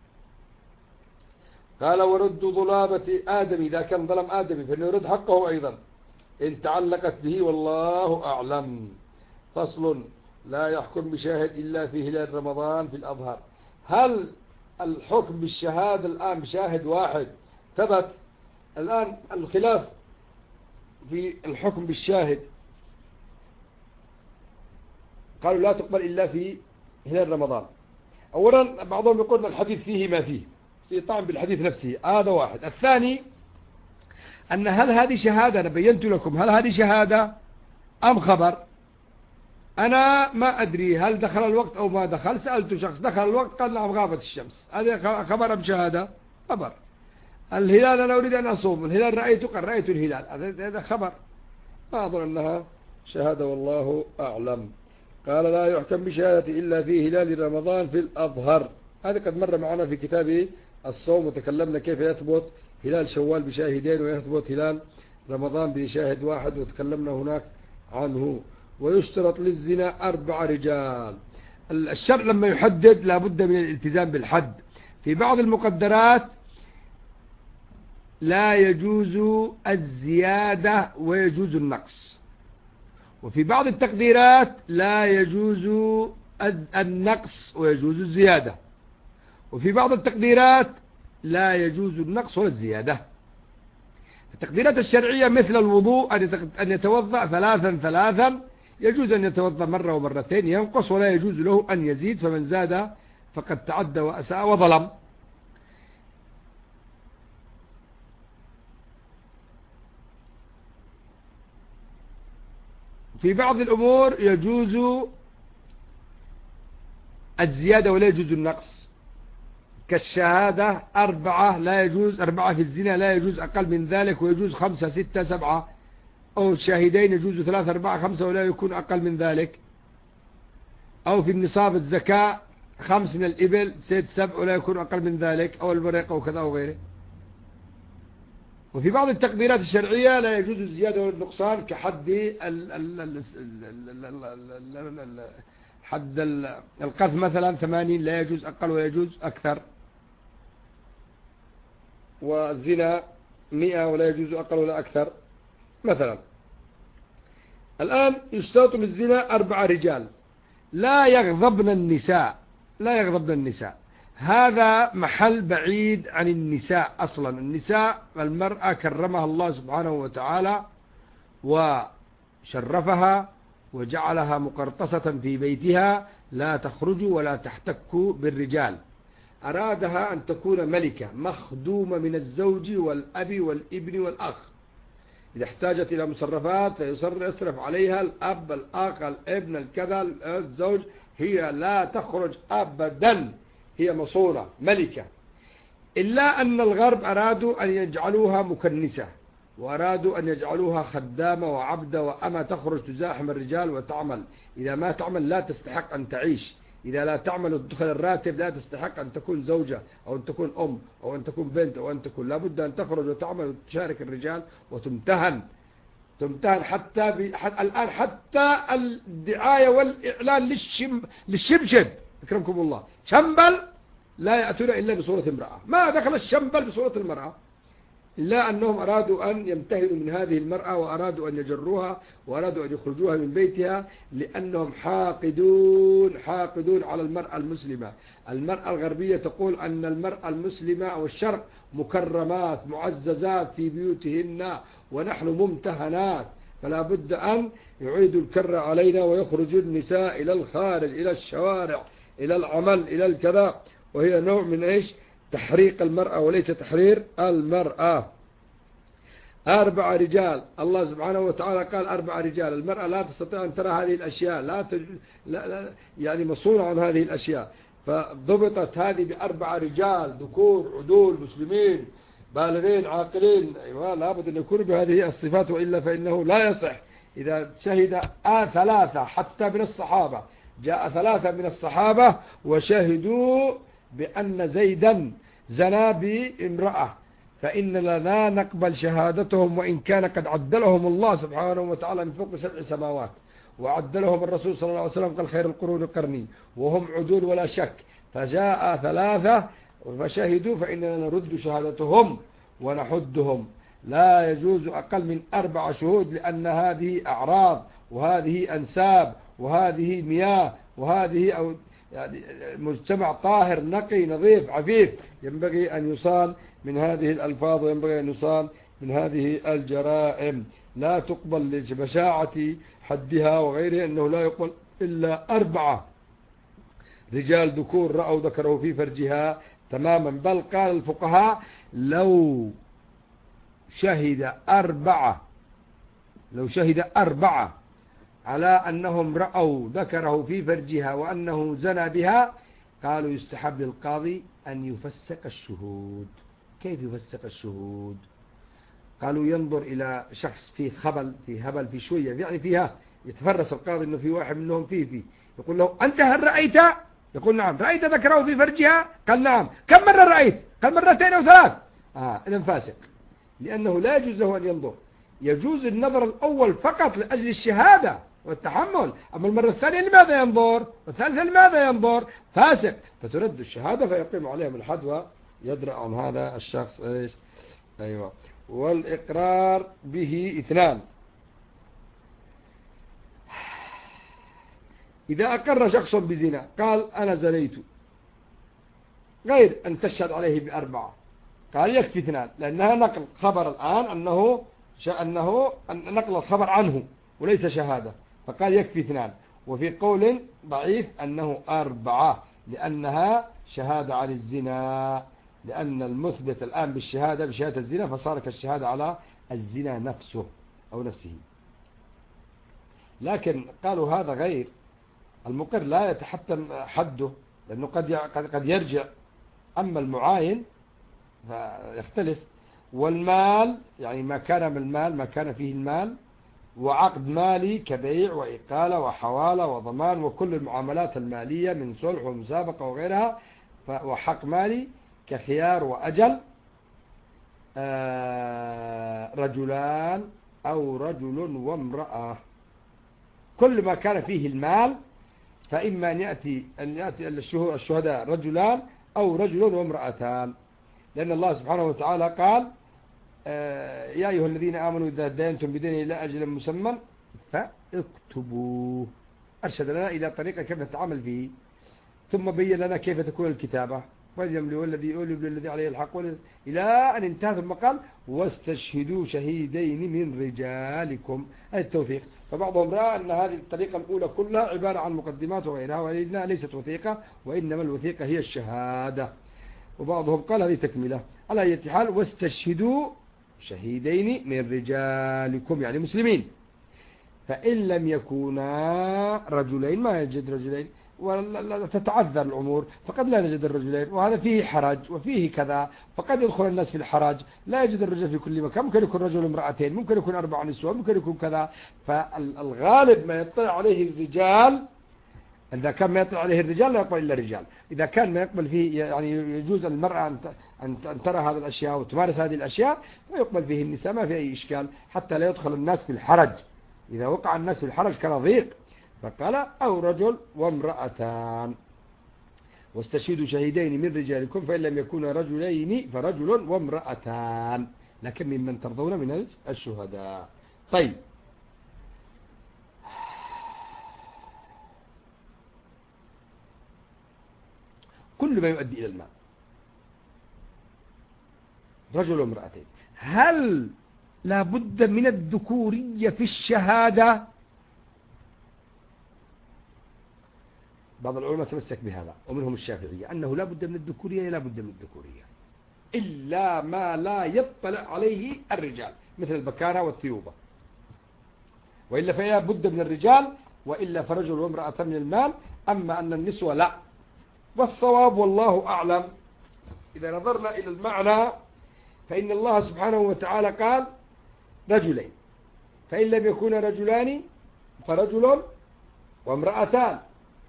A: قال ورد ظلامة آدم، إذا كان ظلم آدم فإنه يرد حقه أيضا إن تعلقت به، والله أعلم. فصل. لا يحكم بشاهد إلا في هلال رمضان في الأظهر. هل الحكم بالشهادة الآن بشاهد واحد ثبت؟ الآن الخلاف في الحكم بالشاهد، قالوا لا تقبل إلا في هلال رمضان. أولا بعضهم يقول الحديث فيه ما فيه، في طعن بالحديث نفسه، هذا واحد. الثاني أن هل هذه شهادة، أنا بينت لكم هل هذه شهادة أم خبر؟ أنا ما أدري هل دخل الوقت أو ما دخل، سألت شخص دخل الوقت قال نعم غابت الشمس، هذا خبر أم شهادة؟ خبر. الهلال أنا أريد أن أصوم، الهلال رأيته قال رأيت الهلال، هذا خبر، ما أظن أنها شهادة والله أعلم. قال لا يحكم بشهادة إلا في هلال رمضان في الأظهر. هذا قد مر معنا في كتاب الصوم، وتكلمنا كيف يثبت هلال شوال بشاهدين ويثبت هلال رمضان بشاهد واحد، وتكلمنا هناك عنه. ويشترط للزنا 4 رجال. الشرع لما يحدد لابد من الالتزام بالحد. في بعض المقدرات لا يجوز الزيادة ويجوز النقص، وفي بعض التقديرات لا يجوز النقص ويجوز الزيادة، وفي بعض التقديرات لا يجوز النقص ولا الزيادة. التقديرات الشرعية مثل الوضوء أن يتوضأ 3 يجوز أن يتوضأ مرة ومرتين ينقص، ولا يجوز له أن يزيد، فمن زاد فقد تعدى وأساء وظلم. في بعض الأمور يجوز الزيادة ولا يجوز النقص، كالشهادة 4 لا يجوز 4 في الزنا لا يجوز أقل من ذلك، ويجوز 5 6 7، أو الشاهدين يجوز 3 4 5 ولا يكون أقل من ذلك. أو في النصاب الزكاة 5 من الإبل 6 7 ولا يكون أقل من ذلك، أو البريق أو كذا وغيره. وفي بعض التقديرات الشرعية لا يجوز الزيادة ولا النقصان، كحد حد القذف مثلا 80 لا يجوز أقل ولا يجوز أكثر، والزنا 100 ولا يجوز أقل ولا أكثر مثلا. الآن يشترط للزنا 4 رجال لا يغضبن النساء، لا يغضبن النساء. هذا محل بعيد عن النساء أصلا. النساء المرأة كرمها الله سبحانه وتعالى وشرفها وجعلها مقرطسة في بيتها لا تخرج ولا تحتك بالرجال. أرادها أن تكون ملكة مخدومة من الزوج والأب والابن والأخ. إذا احتاجت إلى مصرفات فيصرف عليها الأب الأخ الابن الكذا الزوج، هي لا تخرج أبدا، هي مصونة ملكة. إلا أن الغرب أرادوا أن يجعلوها مكنسة، وأرادوا أن يجعلوها خدامة وعبدة وأما تخرج تزاحم الرجال وتعمل. إذا ما تعمل لا تستحق أن تعيش، إذا لا تعمل وتدخل الراتب لا تستحق أن تكون زوجة أو أن تكون أم أو أن تكون بنت أو أن تكون، لابد أن تخرج وتعمل وتشارك الرجال وتمتهن. حتى الآن حتى الدعاية والإعلان للشبشب أكرمكم الله، شنبل لا يأتون إلا بصورة امرأة. ما دخل الشنبل بصورة المرأة؟ إلا أنهم أرادوا أن يمتهنوا من هذه المرأة، وأرادوا أن يجروها، وأرادوا أن يخرجوها من بيتها، لأنهم حاقدون على المرأة المسلمة. المرأة الغربية تقول أن المرأة المسلمة أو الشرق مكرمات معززات في بيوتهن، ونحن ممتهنات، فلا بد أن يعيدوا الكر علينا ويخرجوا النساء إلى الخارج، إلى الشوارع، إلى العمل، إلى الكذا، وهي نوع من إيش؟ تحريق المرأة وليس تحرير المرأة. 4 رجال. الله سبحانه وتعالى قال 4 رجال. المرأة لا تستطيع أن ترى هذه الأشياء، لا يعني مصونة عن هذه الأشياء، فضبطت هذه ب4 رجال ذكور عدول مسلمين بالغين عاقلين. أيوة، لابد أن يكونوا بهذه الصفات، وإلا فإنه لا يصح. إذا شهد 3 حتى من الصحابة، جاء 3 من الصحابة وشهدوا بأن زيدا زنى بامرأة، فإننا لا نقبل شهادتهم، وإن كان قد عدلهم الله سبحانه وتعالى من فوق 7 سماوات، وعدلهم الرسول صلى الله عليه وسلم قال خير القرون قرني، وهم عدول ولا شك. فجاء 3 فشهدوا، فإننا نرد شهادتهم ونحدهم. لا يجوز أقل من 4 شهود، لأن هذه أعراض، وهذه أنساب، وهذه مياه، وهذه أو يعني مجتمع طاهر نقي نظيف عفيف، ينبغي أن يصان من هذه الألفاظ، وينبغي أن يصان من هذه الجرائم. لا تقبل لبشاعة حدها وغيره، أنه لا يقبل إلا 4 رجال ذكور رأوا ذكره في فرجها تماما. بل قال الفقهاء لو شهد 4 على أنهم رأوا ذكره في فرجها وأنه زنى بها، قالوا يستحب للقاضي أن يفسق الشهود. كيف يفسق الشهود؟ قالوا ينظر إلى شخص فيه خبل، فيه هبل، في شوية يعني فيها، يتفرس القاضي أنه في واحد منهم فيه يقول له أنت هل رأيت؟ يقول نعم. رأيت ذكره في فرجها؟ قال نعم. كم مرة رأيت؟ قال 2 أو 3. إذن فاسق، لأنه لا يجوز له أن ينظر. يجوز النظر الأول فقط لأجل الشهادة والتحمل، أما المرة الثانية لماذا ينظر؟ والثالثة لماذا ينظر؟ فاسق. فترد الشهادة فيقيم عليهم الحد ويدرأ عن هذا الشخص إيش؟ أيوة. والإقرار به 2. إذا أقر شخص بزنا قال أنا زنيت، غير أن تشهد عليه ب4، قال يكفي 2، لأنها نقل خبر الآن أنه نقل الخبر عنه وليس شهادة، فقال يكفي 2. وفي قول ضعيف أنه 4، لأنها شهادة عن الزنا، لأن المثبت الآن بشهادة الزنا فصار كالشهادة على الزنا نفسه أو نفسه. لكن قالوا هذا غير المقر لا يتحتم حده، لأنه قد يرجع. أما المعاين فيختلف. والمال يعني ما كان من المال، ما كان فيه المال، وعقد مالي كبيع وإقالة وحوالة وضمان وكل المعاملات المالية من صلح ومسابقة وغيرها، وحق مالي كخيار وأجل، رجلان أو رجل وامرأة. كل ما كان فيه المال فإما أن يأتي الشهداء رجلان أو رجل وامرأتان، لأن الله سبحانه وتعالى قال يا أيها الذين آمنوا إذا دينتم بدين إلى أجل مسمى فاكتبوه. أرشد لنا إلى طريقة كيف نتعامل فيه، ثم بين لنا كيف تكون الكتابة، وليملي والذي يولي الذي عليه الحق إلى أن انتهى. ثم قال واستشهدوا شهيدين من رجالكم، أي التوثيق. فبعضهم رأى أن هذه الطريقة الأولى كلها عبارة عن مقدمات وغيرها، وإنها ليست وثيقة، وإنما الوثيقة هي الشهادة. وبعضهم قال هذه تكملة. على أي حال واستشهدوا شهيدين من رجالكم يعني مسلمين. فإن لم يكونا رجلين، ما يجد رجلين ولا تتعذر الأمور، فقد لا نجد الرجلين، وهذا فيه حرج وفيه كذا، فقد يدخل الناس في الحرج. لا يجد الرجل في كل مكان، ممكن يكون رجل امرأتين، ممكن يكون 4 نسوة، ممكن يكون كذا. فالغالب ما يطلع عليه الرجال. إذا كان ما يطلع عليه الرجال لا يقبل إلا الرجال. إذا كان ما يقبل فيه يعني يجوز المرأة أن ترى هذه الأشياء وتمارس هذه الأشياء، فيقبل فيه النساء، ما في أي إشكال، حتى لا يدخل الناس في الحرج. إذا وقع الناس في الحرج كان ضيق. فقال أو رجل وامرأتان واستشهدوا شهيدين من رجالكم، فإن لم يكونا رجلين فرجل وامرأتان، لكن ممن ترضون من الشهداء. طيب، كل ما يؤدي إلى المال، رجل وامرأتين. هل لا بد من الذكورية في الشهادة؟ بعض العلماء تمسك بهذا، ومنهم الشافعية، أنه لا بد من الذكورية لا بد من الذكورية. إلا ما لا يطلع عليه الرجال مثل البكارة والثيوبة، وإلا فهي بد من الرجال، وإلا فرجل وامرأة من المال. أما أن النسوة لا. والصواب والله أعلم إذا نظرنا إلى المعنى فإن الله سبحانه وتعالى قال رجلين، فإن لم يكون رجلان فرجل وامرأتان،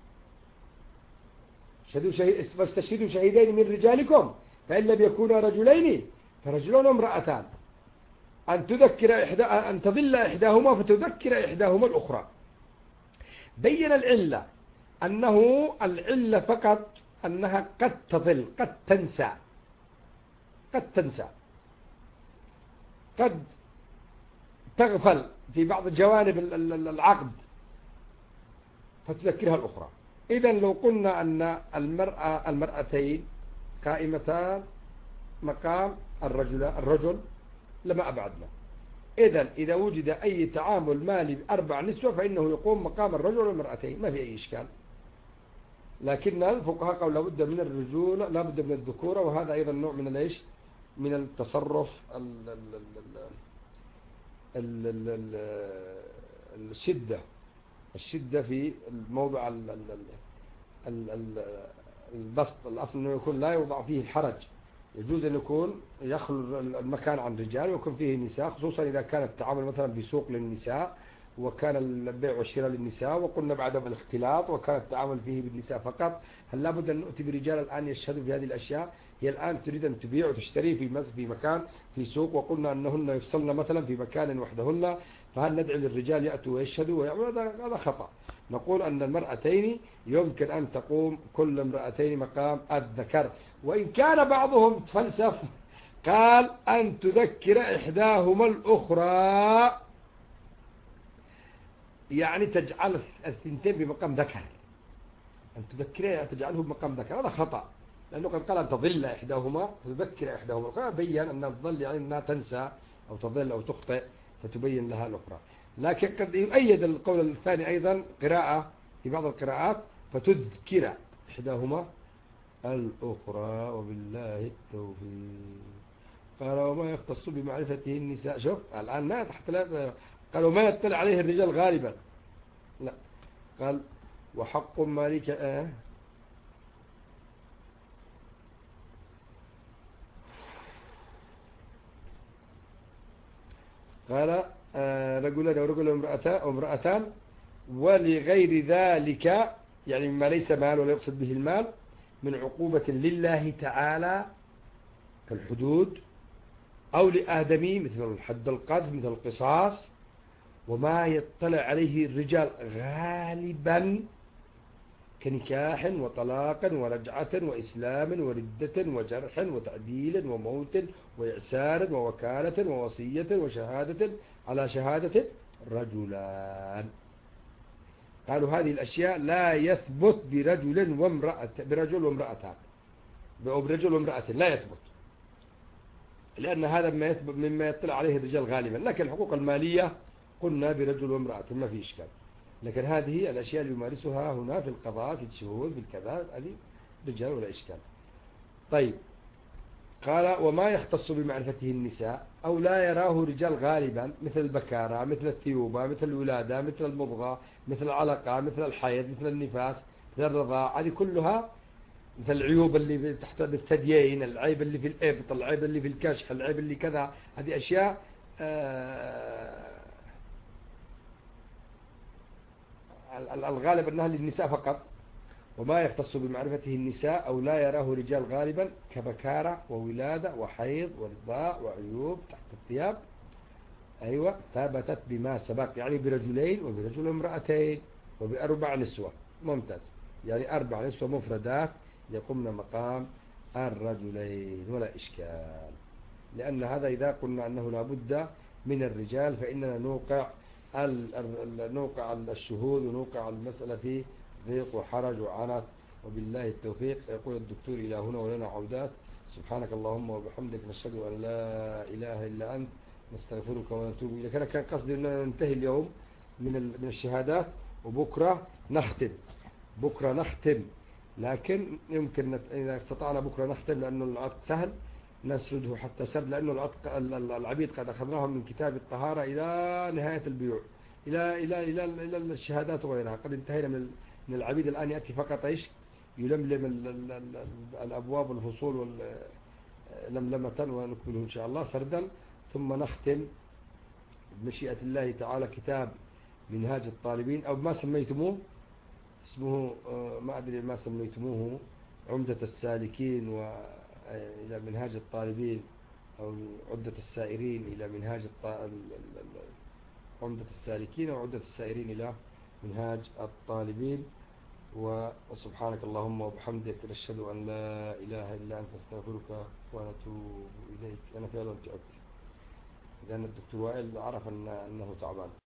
A: فاستشهدوا شهيدين من رجالكم فإن لم يكونا رجلين فرجل وامرأتان، أن تضل إحداهما فتذكر إحداهما الأخرى. بين العلة أنه العلة فقط أنها قد تضل، قد تنسى، قد تغفل في بعض جوانب العقد فتذكرها الأخرى. إذن لو قلنا أن المرأتين قائمتان مقام الرجل لما أبعدنا. إذن إذا وجد أي تعامل مالي بأربع نسوة فإنه يقوم مقام الرجل والمرأتين، ما في أي إشكال. لكن الفقهاء قالوا لابد من الرجولة، لابد من الذكورة، وهذا أيضا نوع من الإيش؟ من التصرف الشدة في الموضع البسط. الأصل أنه يكون لا يوضع فيه الحرج، يجوز أن يكون يخلو المكان عن رجال ويكون فيه نساء، خصوصا إذا كان التعامل مثلا في سوق للنساء وكان البيع والشراء للنساء وقلنا بعدهم الاختلاط وكان التعامل فيه بالنساء فقط. هل لابد أن نؤتي برجال الآن يشهدوا في هذه الأشياء؟ هي الآن تريد أن تبيع وتشتري في مكان في سوق، وقلنا أنهن يفصلن مثلا في مكان وحدهن، فهل ندعي للرجال يأتوا ويشهدوا ويعملوا؟ هذا خطأ. نقول أن المرأتين يمكن أن تقوم كل امرأتين مقام الذكر، وإن كان بعضهم تفلسف قال أن تذكر إحداهما الأخرى، يعني تجعل الثنتين بمقام ذكر، أن تذكرها تجعله بمقام ذكر. هذا خطأ، لأنه قد قال أن تضل إحداهما فتذكر إحداهما الأخرى، بيّن أن تضل يعني أنها تنسى أو تضل أو تخطئ فتبين لها الأخرى. لكن قد يؤيد القول الثاني أيضا قراءة في بعض القراءات فتذكر إحداهما الأخرى وبالله التوفيق. قال وما يختص بمعرفته النساء. شوف الآن ما تحت قالوا ما يطلع عليه الرجال غالبا، لا، قال وحق مالك قال رجلان ورجل وامرأتان ولغير ذلك، يعني مما ليس مال ولا يقصد به المال، من عقوبة لله تعالى كالحدود أو لآدمي مثل الحد القذف مثل القصاص، وما يطلع عليه الرجال غالبا كنكاح وطلاق ورجعة وإسلام وردة وجرح وتعديل وموت وإعسار ووكالة ووصية وشهادة على شهادة رجلان. قالوا هذه الأشياء لا يثبت برجل وامرأتان أو برجل وامرأة، لا يثبت، لأن هذا مما يطلع عليه الرجال غالبا. لكن الحقوق المالية قلنا برجل وامرأة ما في إشكال. لكن هذه الأشياء اللي يمارسها هنا في القضاء في الشهود في الكذا هذه رجال ولا إشكال. طيب قال وما يختص بمعرفته النساء أو لا يراه رجال غالبا مثل البكارة مثل الثيوبة مثل الولادة مثل المضغة مثل العلقة مثل الحيض مثل النفاس مثل الرضاع، هذه كلها مثل العيوب اللي تحت بالثديين، العيب اللي في الإبط، العيب اللي في الكشح، العيب اللي كذا، هذه أشياء الغالب أنها للنساء فقط. وما يختص بمعرفته النساء أو لا يراه رجال غالبا كبكارة وولادة وحيض ورضاع وعيوب تحت الثياب، أيوة ثبتت بما سبق، يعني برجلين وبرجل وامرأتين وبأربع نسوة. ممتاز، يعني أربع نسوة مفردات يقومن مقام الرجلين ولا إشكال. لأن هذا إذا قلنا أنه لابد من الرجال فإننا نوقع الشهود ونوقع المسألة في ضيق وحرج وعنت. وبالله التوفيق. يقول الدكتور إلى هنا ولنا عودات. سبحانك اللهم وبحمدك نشهد أن لا إله إلا أنت نستغفرك ونتوب إليك. أنا كان قصدي أننا ننتهي اليوم من الشهادات وبكرة نختم، لكن يمكن إذا استطعنا بكرة نختم لأنه العقد سهل، نسرده حتى سرد، لأنه العبيد قد أخذناهم من كتاب الطهارة إلى نهاية البيوع، إلى الشهادات وغيرها. قد انتهينا من العبيد. الآن يأتي فقط إيش؟ يلملم الأبواب والفصول لملمة، ونكمله إن شاء الله سردا. ثم نختم بمشيئة الله تعالى كتاب منهاج الطالبين، أو ما سميتموه اسمه، ما أدري ما سميتموه، عمدة السالكين وإلى منهاج الطالبين، أو عدة السائرين إلى منهاج عمدة السالكين، أو عدة السائرين إلى منهاج الطالبين. وسبحانك اللهم وبحمدك، نشهد أن لا إله إلا أنت، نستغفرك ونتوب إليك. أنا فعلا تعبت، لأن الدكتور وائل عرف أنه تعبان.